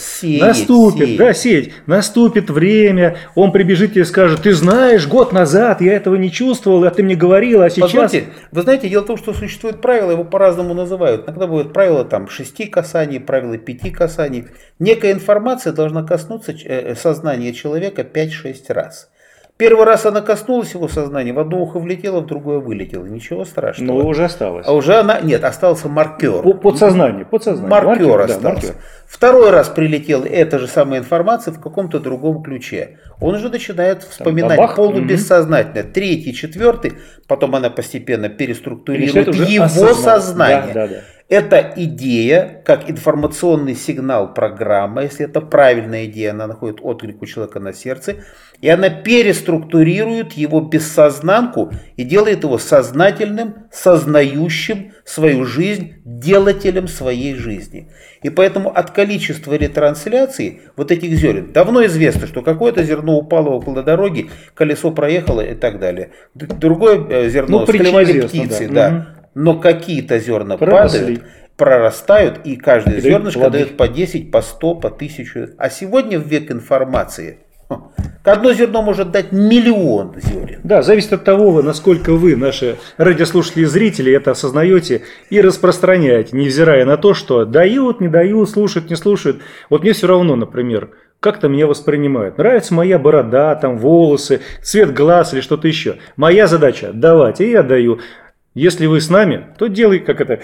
Сеять. Наступит время, он прибежит тебе и скажет, ты знаешь, год назад я этого не чувствовал, а ты мне говорил, а сейчас... Позвольте, вы знаете, дело в том, что существует правило, его по-разному называют. Иногда бывает правило там 6 касаний, правило 5 касаний. Некая информация должна коснуться сознания человека 5-6 раз. Первый раз она коснулась его сознания, в одно ухо влетела, в другое вылетела. Ничего страшного. Но уже осталось. А уже она... Нет, остался маркер. Подсознание. Маркер остался. Да, второй раз прилетела эта же самая информация в каком-то другом ключе. Он уже начинает вспоминать полубессознательно. Третий, четвертый, потом она постепенно переструктурирует его сознание. Да. Это идея, как информационный сигнал программа, если это правильная идея, она находит отклик у человека на сердце, и она переструктурирует его бессознанку и делает его сознательным, сознающим свою жизнь, делателем своей жизни. И поэтому от количества ретрансляций вот этих зерен, давно известно, что какое-то зерно упало около дороги, колесо проехало и так далее. Другое зерно склевали птицы, да. Но какие-то зерна падают, прорастают, и каждое зернышко дает по 10, по 100, по 1000. А сегодня в век информации одно зерно может дать миллион зерен. Да, зависит от того, насколько вы, наши радиослушатели и зрители, это осознаете и распространяете, невзирая на то, что дают, не дают, слушают, не слушают. Вот мне все равно, например, как-то меня воспринимают. Нравится моя борода, там волосы, цвет глаз или что-то еще. Моя задача давать, и я даю. Если вы с нами, то делай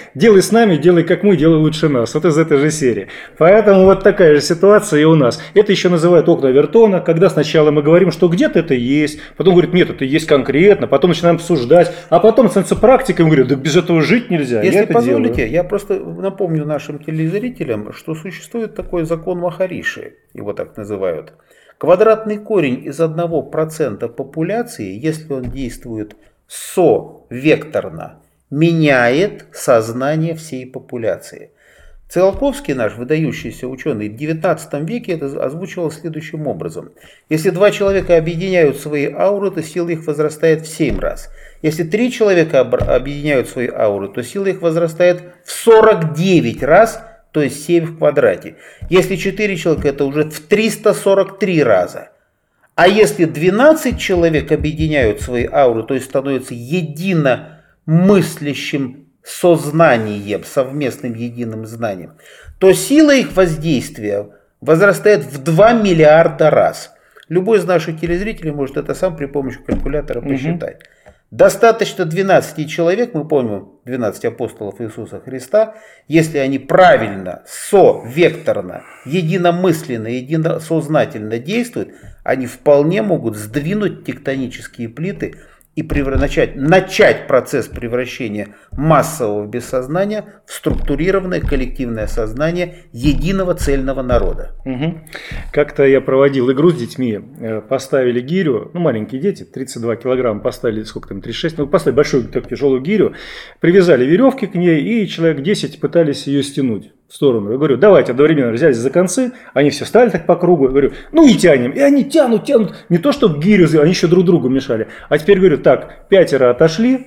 с нами, делай как мы, делай лучше нас. Вот из этой же серии. Поэтому вот такая же ситуация и у нас. Это еще называют окна Вертона, когда сначала мы говорим, что где-то это есть, потом говорят, нет, это есть конкретно, потом начинаем обсуждать, а потом становится практикой, и говорят, да без этого жить нельзя. Если позволите, я просто напомню нашим телезрителям, что существует такой закон Махариши, его так называют. Квадратный корень из 1% популяции, если он действует совекторно, меняет сознание всей популяции. Циолковский, наш выдающийся ученый, в 19 веке это озвучивал следующим образом. Если 2 человека объединяют свои ауры, то сила их возрастает в 7 раз. Если 3 человека объединяют свои ауры, то сила их возрастает в 49 раз то есть 7 в квадрате. Если 4 человека, это уже в 343 раза. А если 12 человек объединяют свои ауры, то есть становятся единомыслящим сознанием, совместным единым знанием, то сила их воздействия возрастает в 2 миллиарда раз. Любой из наших телезрителей может это сам при помощи калькулятора посчитать. Достаточно 12 человек, мы помним 12 апостолов Иисуса Христа, если они правильно, совекторно, единомысленно, единосознательно действуют, они вполне могут сдвинуть тектонические плиты и начать процесс превращения массового бессознания в структурированное коллективное сознание единого цельного народа. Как-то я проводил игру с детьми, поставили гирю, маленькие дети, 32 килограмма, поставили, сколько там, 36, поставили большую так, тяжелую гирю, привязали веревки к ней, и человек 10 пытались ее стянуть в сторону. Я говорю, давайте одновременно взялись за концы, они все стали так по кругу, я говорю, и тянем. И они тянут, не то чтобы гирю, они еще друг другу мешали. А теперь говорю, так, 5 отошли,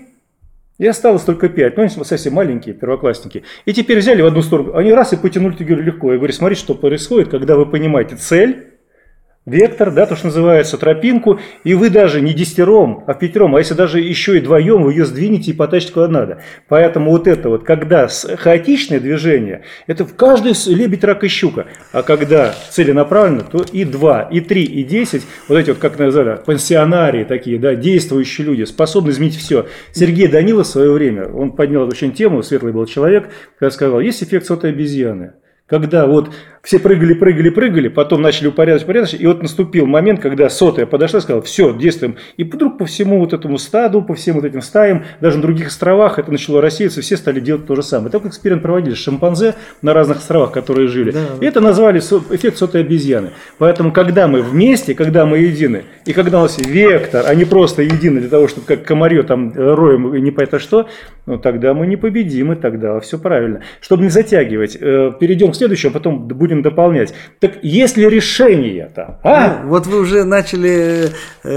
и осталось только 5, они совсем маленькие, первоклассники. И теперь взяли в одну сторону, они раз и потянули, я говорю, легко. Я говорю, смотрите, что происходит, когда вы понимаете цель, вектор, да, то, что называется, тропинку, и вы даже не 10, а в 5, а если даже еще и вдвоем, вы ее сдвинете и потащите куда надо. Поэтому вот это вот, когда хаотичное движение, это в каждой лебедь, рак и щука. А когда целенаправленно, то и 2, и 3, и 10, вот эти вот, как назвали, пансионарии такие, да, действующие люди, способны изменить все. Сергей Данилов в свое время, он поднял очень тему, светлый был человек, когда сказал, есть эффект сотой обезьяны. Когда вот все прыгали, потом начали упорядочивать, и вот наступил момент, когда сотая подошла и сказала, все, действуем. И вдруг по всему вот этому стаду, по всем вот этим стаям, даже на других островах это начало рассеяться, все стали делать то же самое. Такой эксперимент проводили с шимпанзе на разных островах, которые жили. Да. И это назвали эффект сотой обезьяны. Поэтому, когда мы вместе, когда мы едины, и когда у нас вектор, а не просто едины для того, чтобы как комарье там роем и не понятно что, тогда мы непобедимы, тогда все правильно. Чтобы не затягивать, перейдем к следующему, а потом будем дополнять. Так есть ли решение там? Вот вы уже начали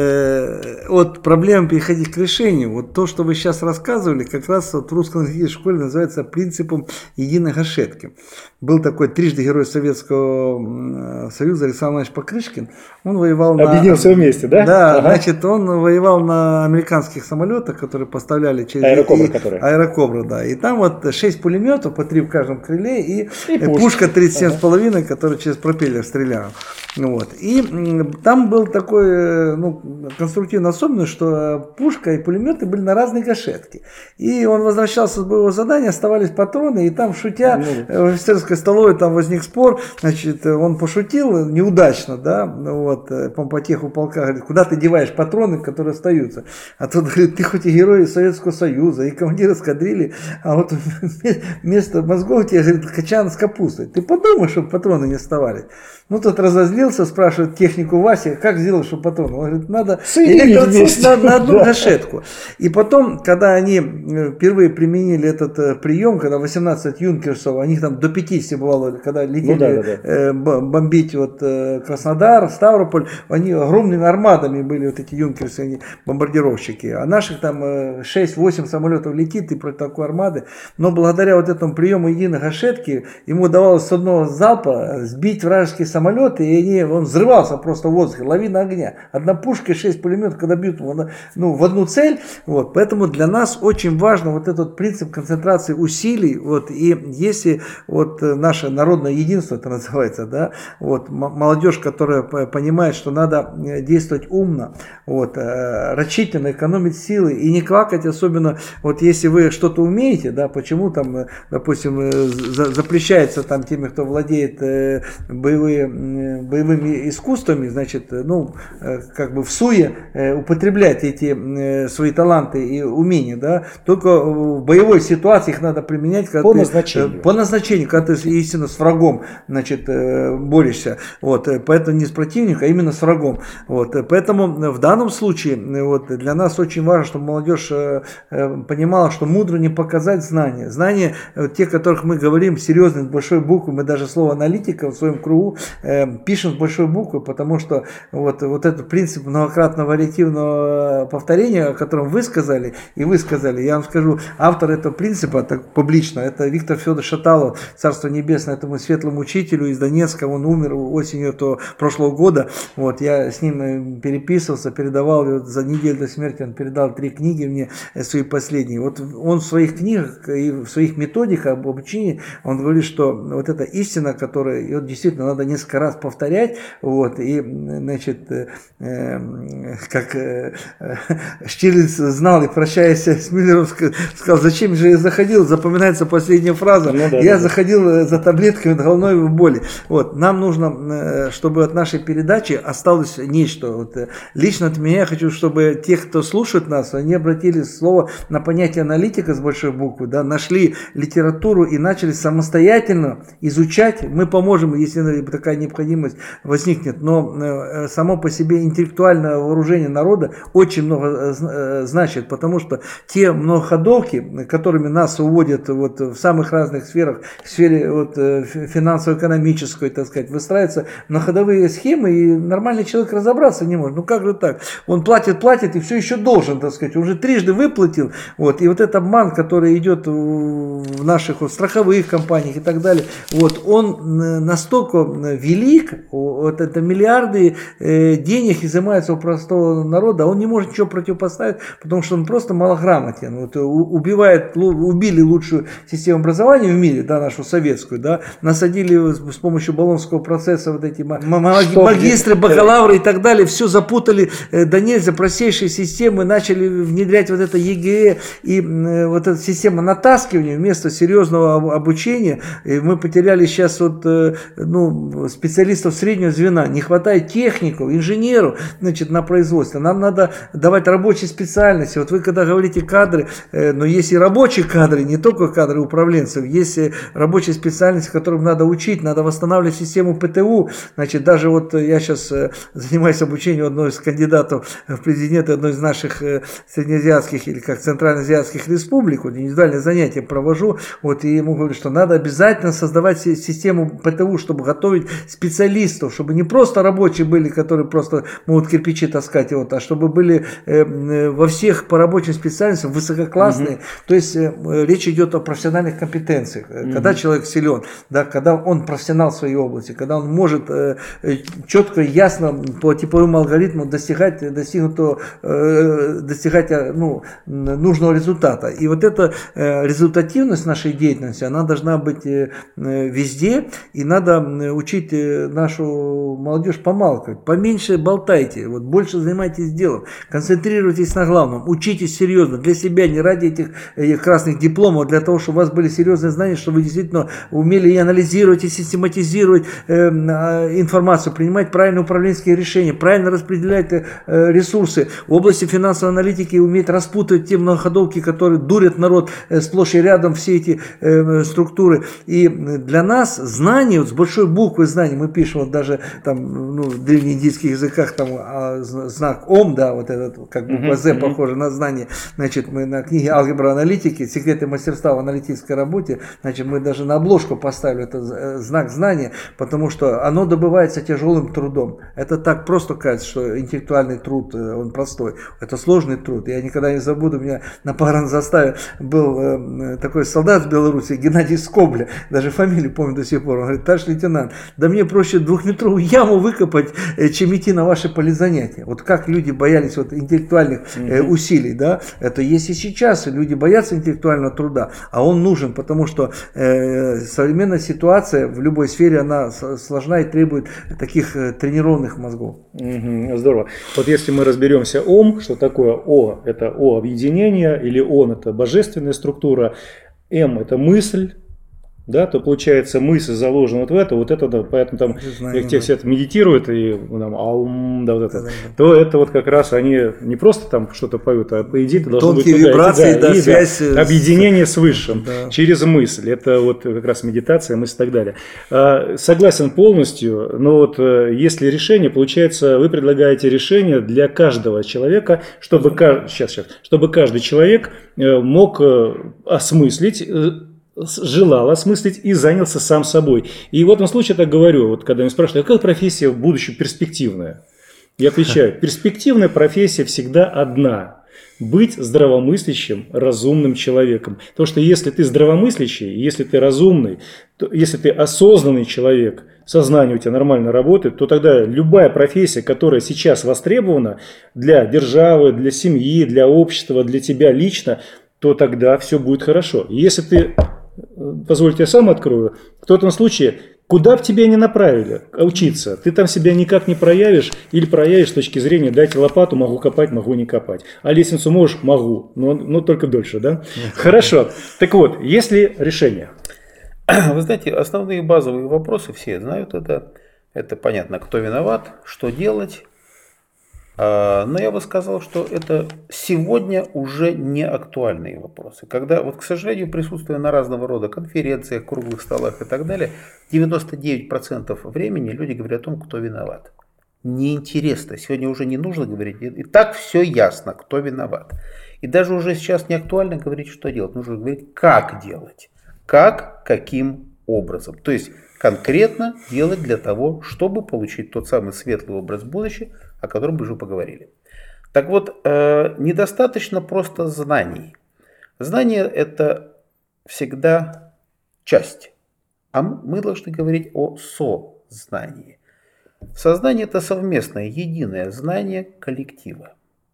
от проблем переходить к решению. Вот то, что вы сейчас рассказывали, как раз вот в русскоязычной школе называется принципом единой гашетки. Был такой трижды герой Советского Союза Александр Иванович Покрышкин. Он воевал Объединился вместе, да? Да, значит, он воевал на американских самолетах, которые поставляли через... Аэрокобра, да. И там вот 6 пулеметов, по 3 в каждом крыле, и пушка 37,5, которая через пропеллер стреляла. Вот. И там был такой конструктивная особенность, что пушка и пулеметы были на разные гашетки. И он возвращался с боевого задания, оставались патроны, и там, шутя, в офицерской столовой там возник спор, значит, он пошутил неудачно, да, вот, по потеху полка, говорит, куда ты деваешь патроны, которые остаются? А тот говорит, ты хоть и герой Советского Союза, и командир эскадрильи, а вот вместо мозгов тебе, говорит, качан с капустой. Ты подумай, чтобы патроны не оставались. Тот разозлился, спрашивает технику Васи, как сделать, чтобы патроны? Он говорит, надо на одну гашетку. И потом, когда они впервые применили этот прием, когда 18 юнкерсов, они там до 50 бывало, когда летели бомбить вот Краснодар, Ставрополь, они огромными армадами были вот эти юнкерсы, они бомбардировщики. А наших там 6-8 самолетов летит и против такой армады. Но благодаря вот этому приему единой гашетки, ему удавалось с одного залпа сбить вражеские самолеты, и он взрывался просто в воздухе, лавина огня. Одна пушка и 6 пулеметов, когда бьют в одну цель. Вот. Поэтому для нас очень важно вот этот принцип концентрации усилий. Вот. И если вот наше народное единство, это называется, да, вот, молодежь, которая понимает, что надо действовать умно, вот, рачительно экономить силы и не квакать, особенно вот если вы что-то умеете, да, почему там, допустим, запрещается там теми, кто владеет боевыми искусствами, значит, как бы в суе употреблять эти свои таланты и умения, да, только в боевой ситуации их надо применять по назначению, когда ты истинно с врагом, значит, борешься, вот, поэтому не с противником, а именно с врагом, вот, поэтому в данном случае вот, для нас очень важно, чтобы молодежь понимала, что мудро не показать знания, те, о которых мы говорим, серьезные, с большой буквы, мы даже слово аналитика в своем кругу пишем с большой буквы, потому что вот этот принцип многократного вариативного повторения, о котором вы сказали, и вы сказали, я вам скажу, автор этого принципа так публично, это Виктор Федорович Шаталов, царство Царство Небесное этому светлому учителю из Донецка, он умер осенью прошлого года, вот, я с ним переписывался, передавал, за неделю до смерти он передал 3 книги мне, свои последние. Вот он в своих книгах и в своих методиках об обучении, он говорит, что вот эта истина, которую ее действительно надо несколько раз повторять, вот, и, значит, как Штирлиц знал и, прощаясь с Мюллером, сказал, зачем же я заходил, запоминается последняя фраза, я заходил за таблетками от головной боли. Вот, нам нужно, чтобы от нашей передачи осталось нечто. Вот, лично от меня я хочу, чтобы те, кто слушает нас, они обратили слово на понятие аналитика с большой буквы, да, нашли литературу и начали самостоятельно изучать. Мы поможем, если такая необходимость возникнет, но само по себе интеллектуальное вооружение народа очень много значит, потому что те многоходовки, которыми нас уводят вот в самых разных сферах, в сфере вот, финансово-экономической, так сказать, выстраиваются многоходовые схемы, и нормальный человек разобраться не может. Ну как же так? Он платит и все еще должен, так сказать, уже трижды выплатил. Вот, и вот этот обман, который идет в наших вот, страховых компаниях и так далее, вот, он настолько велик, вот это миллиарды денег изымается у простого народа, он не может ничего противопоставить, потому что он просто малограмотен. Вот, убили лучшую систему образования в мире, да, нашу советскую, да, насадили с помощью Болонского процесса вот эти магистры, бакалавры и так далее, все запутали до нельзя, простейшие системы, начали внедрять вот это ЕГЭ и вот эта система натаскивания вместо серьезного обучения. И мы потеряли сейчас вот, ну, специалистов среднего звена, не хватает техников, инженеров, значит, на производстве. Нам надо давать рабочие специальности. Вот вы когда говорите кадры, но есть и рабочие кадры, не только кадры управленцев, есть рабочие специальности, которым надо учить, надо восстанавливать систему ПТУ. Значит, даже вот я сейчас занимаюсь обучением одной из кандидатов в президенты одной из наших среднеазиатских или как центральноазиатских республик, вот, индивидуальные занятия провожу, вот, и ему говорю, что надо обязательно создавать систему ПТУ, чтобы готовить специалистов, чтобы не просто рабочие были, которые просто могут кирпичи таскать, вот, а чтобы были во всех по рабочим специальностям высококлассные. То есть речь идет о профессиональных компетенциях. Когда человек силен, да, когда он профессионал в своей области, когда он может четко, ясно по типовому алгоритму достигать ну, нужного результата. И вот эта результативность нашей деятельности, она должна быть везде, и надо учить нашу молодежь помалкивать, поменьше болтайте, вот, больше занимайтесь делом, концентрируйтесь на главном, учитесь серьезно, для себя, не ради этих красных дипломов, для того, чтобы у вас были серьезные знания, чтобы вы действительно умели и анализировать, и систематизировать информацию, принимать правильные управленческие решения, правильно распределять ресурсы. В области финансовой аналитики уметь распутывать те многоходовки, которые дурят народ сплошь и рядом, все эти структуры. И для нас знания, вот с большой буквы знаний, мы пишем вот даже там, ну, в древнеиндийских языках там знак Ом, да, вот этот как буква З похоже на знание. Значит, мы на книге «Алгебра аналитики. Секреты мастерства в аналитической работе», значит, мы даже на обложку поставили этот знак знания, потому что оно добывается тяжелым трудом. Это так просто кажется, что интеллектуальный труд, он простой. Это сложный труд. Я никогда не забуду, у меня на погранзаставе был такой солдат в Беларуси, Геннадий Скобля, даже фамилию помню до сих пор. Он говорит: товарищ лейтенант, да мне проще 2-метровую яму выкопать, чем идти на ваши полезанятия. Вот как люди боялись вот интеллектуальных усилий, да, это есть и сейчас. Люди боятся интеллектуального труда, а он нужен, потому что современная ситуация в любой сфере, она сложна и требует таких тренированных мозгов. Здорово. Вот если мы разберемся Ом, что такое О, это О объединение, или Он это божественная структура, М это мысль, да, то получается мысль заложена вот это, да, поэтому там те все это медитируют и там, аум, да, вот это, то это вот как раз они не просто там что-то поют, а по идее это должно быть вибрации, да, связь, объединение с Высшим, да, через мысль, это вот как раз медитация, мысль и так далее. Согласен полностью, но вот если решение, получается, вы предлагаете решение для каждого человека, чтобы каждый человек мог осмыслить, желал осмыслить и занялся сам собой. И в этом случае я так говорю, вот когда меня спрашивают, какая профессия в будущем перспективная? Я отвечаю, перспективная профессия всегда одна. Быть здравомыслящим, разумным человеком. Потому что если ты здравомыслящий, если ты разумный, если ты осознанный человек, сознание у тебя нормально работает, то тогда любая профессия, которая сейчас востребована для державы, для семьи, для общества, для тебя лично, то тогда все будет хорошо. Если ты, позвольте, я сам открою, в том случае, куда бы тебя не направили учиться, ты там себя никак не проявишь или проявишь с точки зрения дайте лопату, могу копать, могу не копать. А лестницу можешь? Могу, но только дольше, да? Хорошо. Так вот, есть ли решение? Вы знаете, основные базовые вопросы все знают это понятно, кто виноват, что делать. Но я бы сказал, что это сегодня уже не актуальные вопросы. Когда, вот, к сожалению, присутствуя на разного рода конференциях, круглых столах и так далее, 99% времени люди говорят о том, кто виноват. Неинтересно. Сегодня уже не нужно говорить. И так все ясно, кто виноват. И даже уже сейчас не актуально говорить, что делать. Нужно говорить, как делать. Как, каким образом. То есть конкретно делать для того, чтобы получить тот самый светлый образ будущего, о котором мы уже поговорили. Так вот, недостаточно просто знаний. Знание – это всегда часть. А мы должны говорить о сознании. Сознание – это совместное, единое знание коллектива.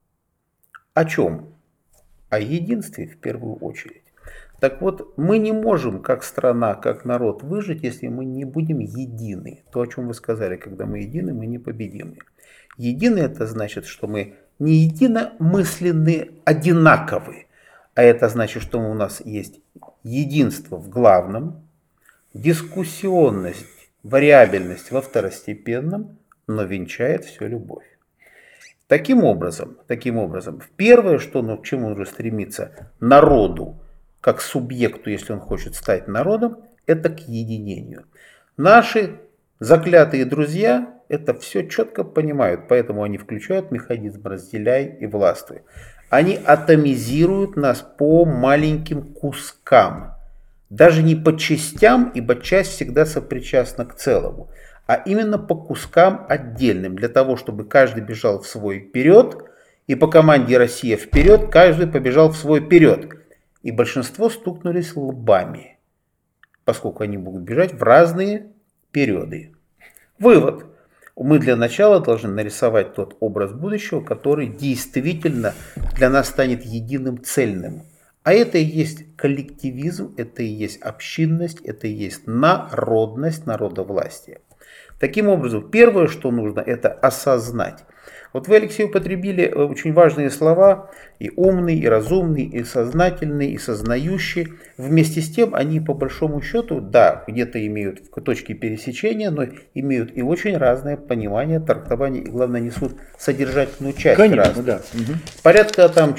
О чем? О единстве в первую очередь. Так вот, мы не можем, как страна, как народ, выжить, если мы не будем едины. То, о чем вы сказали, когда мы едины, мы непобедимы. Едины – это значит, что мы не единомысленны, одинаковы, а это значит, что у нас есть единство в главном, дискуссионность, вариабельность во второстепенном, но венчает все любовь. Таким образом, первое, к чему нужно стремиться народу, как субъекту, если он хочет стать народом, это к единению. Наши заклятые друзья это все четко понимают, поэтому они включают механизм «разделяй и властвуй». Они атомизируют нас по маленьким кускам, даже не по частям, ибо часть всегда сопричастна к целому, а именно по кускам отдельным, для того, чтобы каждый бежал в свой вперед, и по команде «Россия вперед» каждый побежал в свой вперед. И большинство стукнулись лбами, поскольку они могут бежать в разные периоды. Вывод. Мы для начала должны нарисовать тот образ будущего, который действительно для нас станет единым, цельным. А это и есть коллективизм, это и есть общинность, это и есть народность, народовластие. Таким образом, первое, что нужно, это осознать. Вот вы, Алексей, употребили очень важные слова, и умный, и разумный, и сознательный, и сознающий. Вместе с тем, они по большому счету, да, где-то имеют точки пересечения, но имеют и очень разное понимание, трактование, и главное, несут содержательную часть. Конечно, разную. да. Порядка там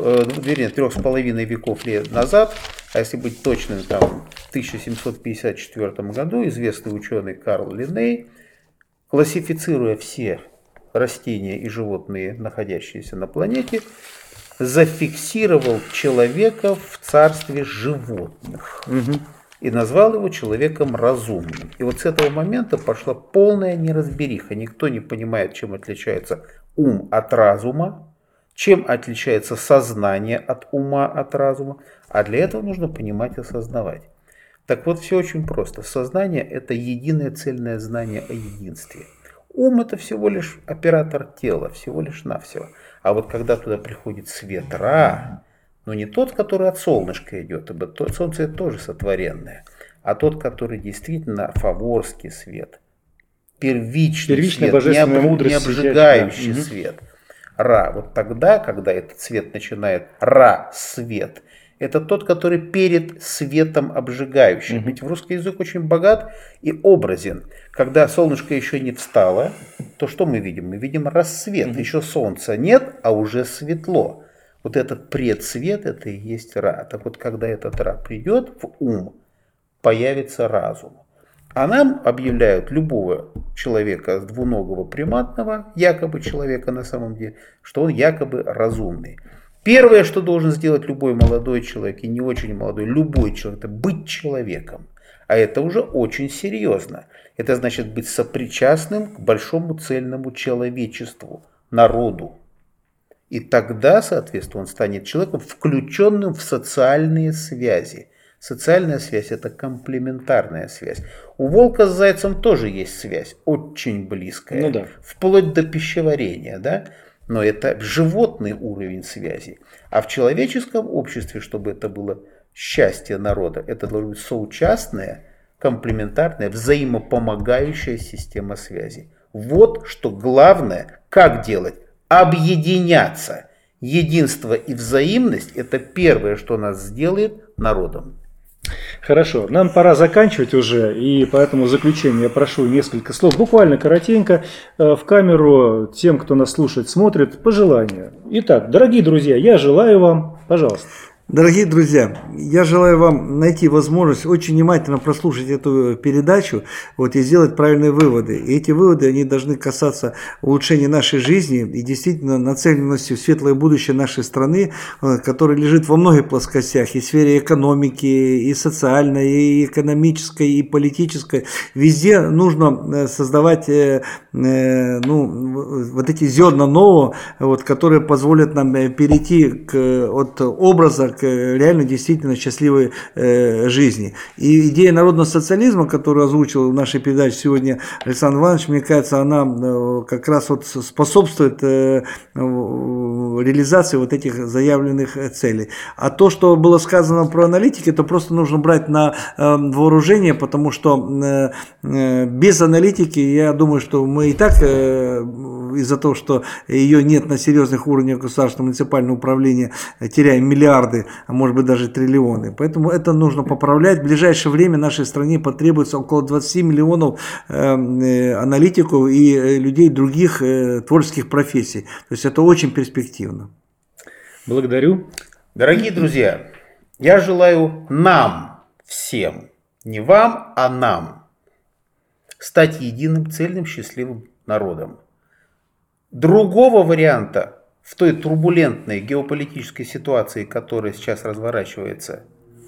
3,5 веков лет назад, а если быть точным, там, в 1754 году, известный ученый Карл Линней, классифицируя все растения и животные, находящиеся на планете, зафиксировал человека в царстве животных и назвал его человеком разумным. И вот с этого момента пошла полная неразбериха. Никто не понимает, чем отличается ум от разума, чем отличается сознание от ума, от разума. А для этого нужно понимать и осознавать. Так вот, все очень просто. Сознание – это единое цельное знание о единстве. Ум – это всего лишь оператор тела, всего лишь навсего. А вот когда туда приходит свет Ра, но не тот, который от солнышка идет, ибо солнце это тоже сотворенное, а тот, который действительно фаворский свет, первичный свет, не обжигающий свет. Ра. Вот тогда, когда этот свет начинает Ра-свет, это тот, который перед светом обжигающим. Ведь русский язык очень богат и образен. Когда солнышко еще не встало, то что мы видим? Мы видим рассвет. Еще солнца нет, а уже светло. Вот этот предсвет, это и есть Ра. Так вот, когда этот Ра придет в ум, появится разум. А нам объявляют любого человека двуногого приматного, якобы человека на самом деле, что он якобы разумный. Первое, что должен сделать любой молодой человек, и не очень молодой, любой человек, это быть человеком. А это уже очень серьезно. Это значит быть сопричастным к большому цельному человечеству, народу. И тогда, соответственно, он станет человеком, включенным в социальные связи. Социальная связь – это комплементарная связь. У волка с зайцем тоже есть связь, очень близкая, Ну да. вплоть до пищеварения, да? Но это животный уровень связи. А в человеческом обществе, чтобы это было счастье народа, это должна быть соучастная, комплементарная, взаимопомогающая система связи. Вот что главное, как делать? Объединяться. Единство и взаимность – это первое, что нас сделает народом. Хорошо, нам пора заканчивать уже, и поэтому в заключение я прошу несколько слов, буквально коротенько, в камеру тем, кто нас слушает, смотрит, пожелания. Итак, дорогие друзья, я желаю вам, пожалуйста. Дорогие друзья, я желаю вам найти возможность очень внимательно прослушать эту передачу и сделать правильные выводы. И эти выводы, они должны касаться улучшения нашей жизни и действительно нацеленности в светлое будущее нашей страны, которое лежит во многих плоскостях, и в сфере экономики, и социальной, и экономической, и политической. Везде нужно создавать вот эти зерна нового, которые позволят нам перейти от образа к реально действительно счастливой жизни. И идея народного социализма, которую озвучил в нашей передаче сегодня Александр Иванович, мне кажется, она как раз способствует реализации вот этих заявленных целей. А то, что было сказано про аналитики, это просто нужно брать на вооружение, потому что без аналитики, я думаю, что мы и так из-за того, что ее нет на серьезных уровнях государственного муниципального управления, теряем миллиарды, а может быть даже триллионы. Поэтому это нужно поправлять. В ближайшее время нашей стране потребуется около 20 миллионов аналитиков и людей других творческих профессий. То есть это очень перспективно. Благодарю. Дорогие друзья, я желаю нам всем, не вам, а нам, стать единым, цельным, счастливым народом. Другого варианта в той турбулентной геополитической ситуации, которая сейчас разворачивается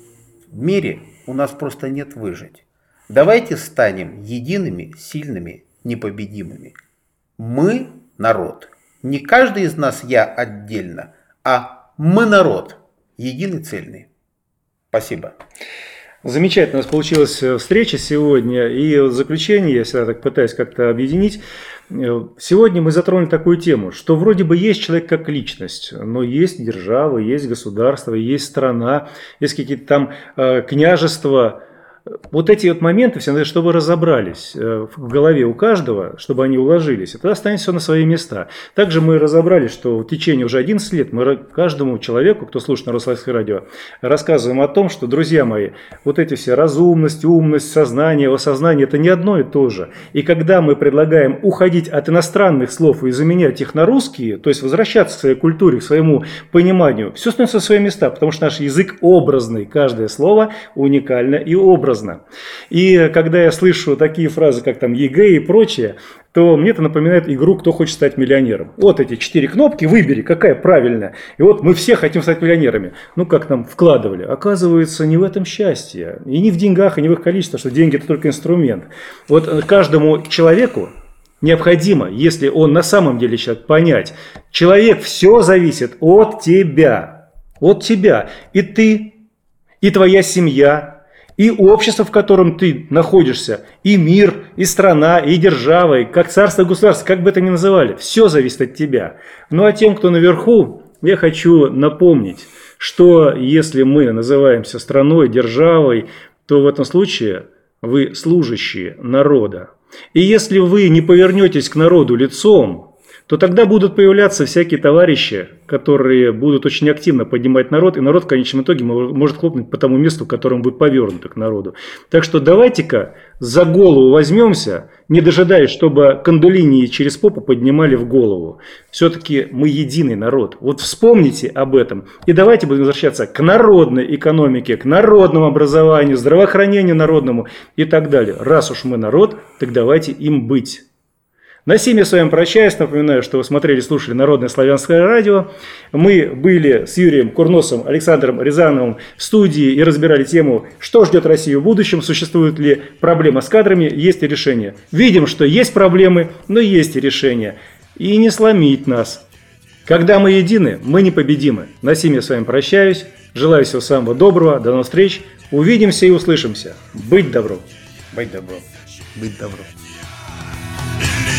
в мире, у нас просто нет выжить. Давайте станем едиными, сильными, непобедимыми. Мы народ. Не каждый из нас я отдельно, а мы народ. Единый, цельный. Спасибо. Замечательно у нас получилась встреча сегодня, и в заключение я всегда так пытаюсь как-то объединить. Сегодня мы затронули такую тему, что вроде бы есть человек как личность, но есть держава, есть государство, есть страна, есть какие-то там княжества. Вот эти вот моменты все надо, чтобы разобрались в голове у каждого, чтобы они уложились, и тогда станет все на свои места. Также мы разобрались, что в течение уже 11 лет мы каждому человеку, кто слушает Народное радио, рассказываем о том, что, друзья мои, вот эти все разумность, умность, сознание, осознание – это не одно и то же. И когда мы предлагаем уходить от иностранных слов и заменять их на русские, то есть возвращаться к своей культуре, к своему пониманию, все становится на свои места, потому что наш язык образный, каждое слово уникально и образно. И когда я слышу такие фразы, как там ЕГЭ и прочее, то мне это напоминает игру «Кто хочет стать миллионером?». Вот эти 4 кнопки, выбери, какая правильная. И вот мы все хотим стать миллионерами. Ну, как нам вкладывали. Оказывается, не в этом счастье. И не в деньгах, и не в их количестве, что деньги – это только инструмент. Вот каждому человеку необходимо, если он на самом деле хочет понять, человек, все зависит от тебя. От тебя. И ты, и твоя семья, и общество, в котором ты находишься, и мир, и страна, и держава, и как царство, государство, как бы это ни называли, все зависит от тебя. Ну а тем, кто наверху, я хочу напомнить, что если мы называемся страной, державой, то в этом случае вы служащие народа. И если вы не повернетесь к народу лицом, то тогда будут появляться всякие товарищи, которые будут очень активно поднимать народ, и народ в конечном итоге может хлопнуть по тому месту, которым будет повернуто к народу. Так что давайте-ка за голову возьмемся, не дожидаясь, чтобы кандалини через попу поднимали в голову. Все-таки мы единый народ. Вот вспомните об этом. И давайте будем возвращаться к народной экономике, к народному образованию, здравоохранению народному и так далее. Раз уж мы народ, так давайте им быть. На сим я с вами прощаюсь. Напоминаю, что вы смотрели и слушали Народное славянское радио. Мы были с Юрием Курносом, Александром Рязановым в студии и разбирали тему, что ждет Россию в будущем, существует ли проблема с кадрами, есть ли решение. Видим, что есть проблемы, но есть и решения. И не сломить нас, Когда мы едины, мы непобедимы. На сим я с вами прощаюсь. Желаю всего самого доброго. До новых встреч. Увидимся и услышимся. Быть добру. Быть добро. Быть добром.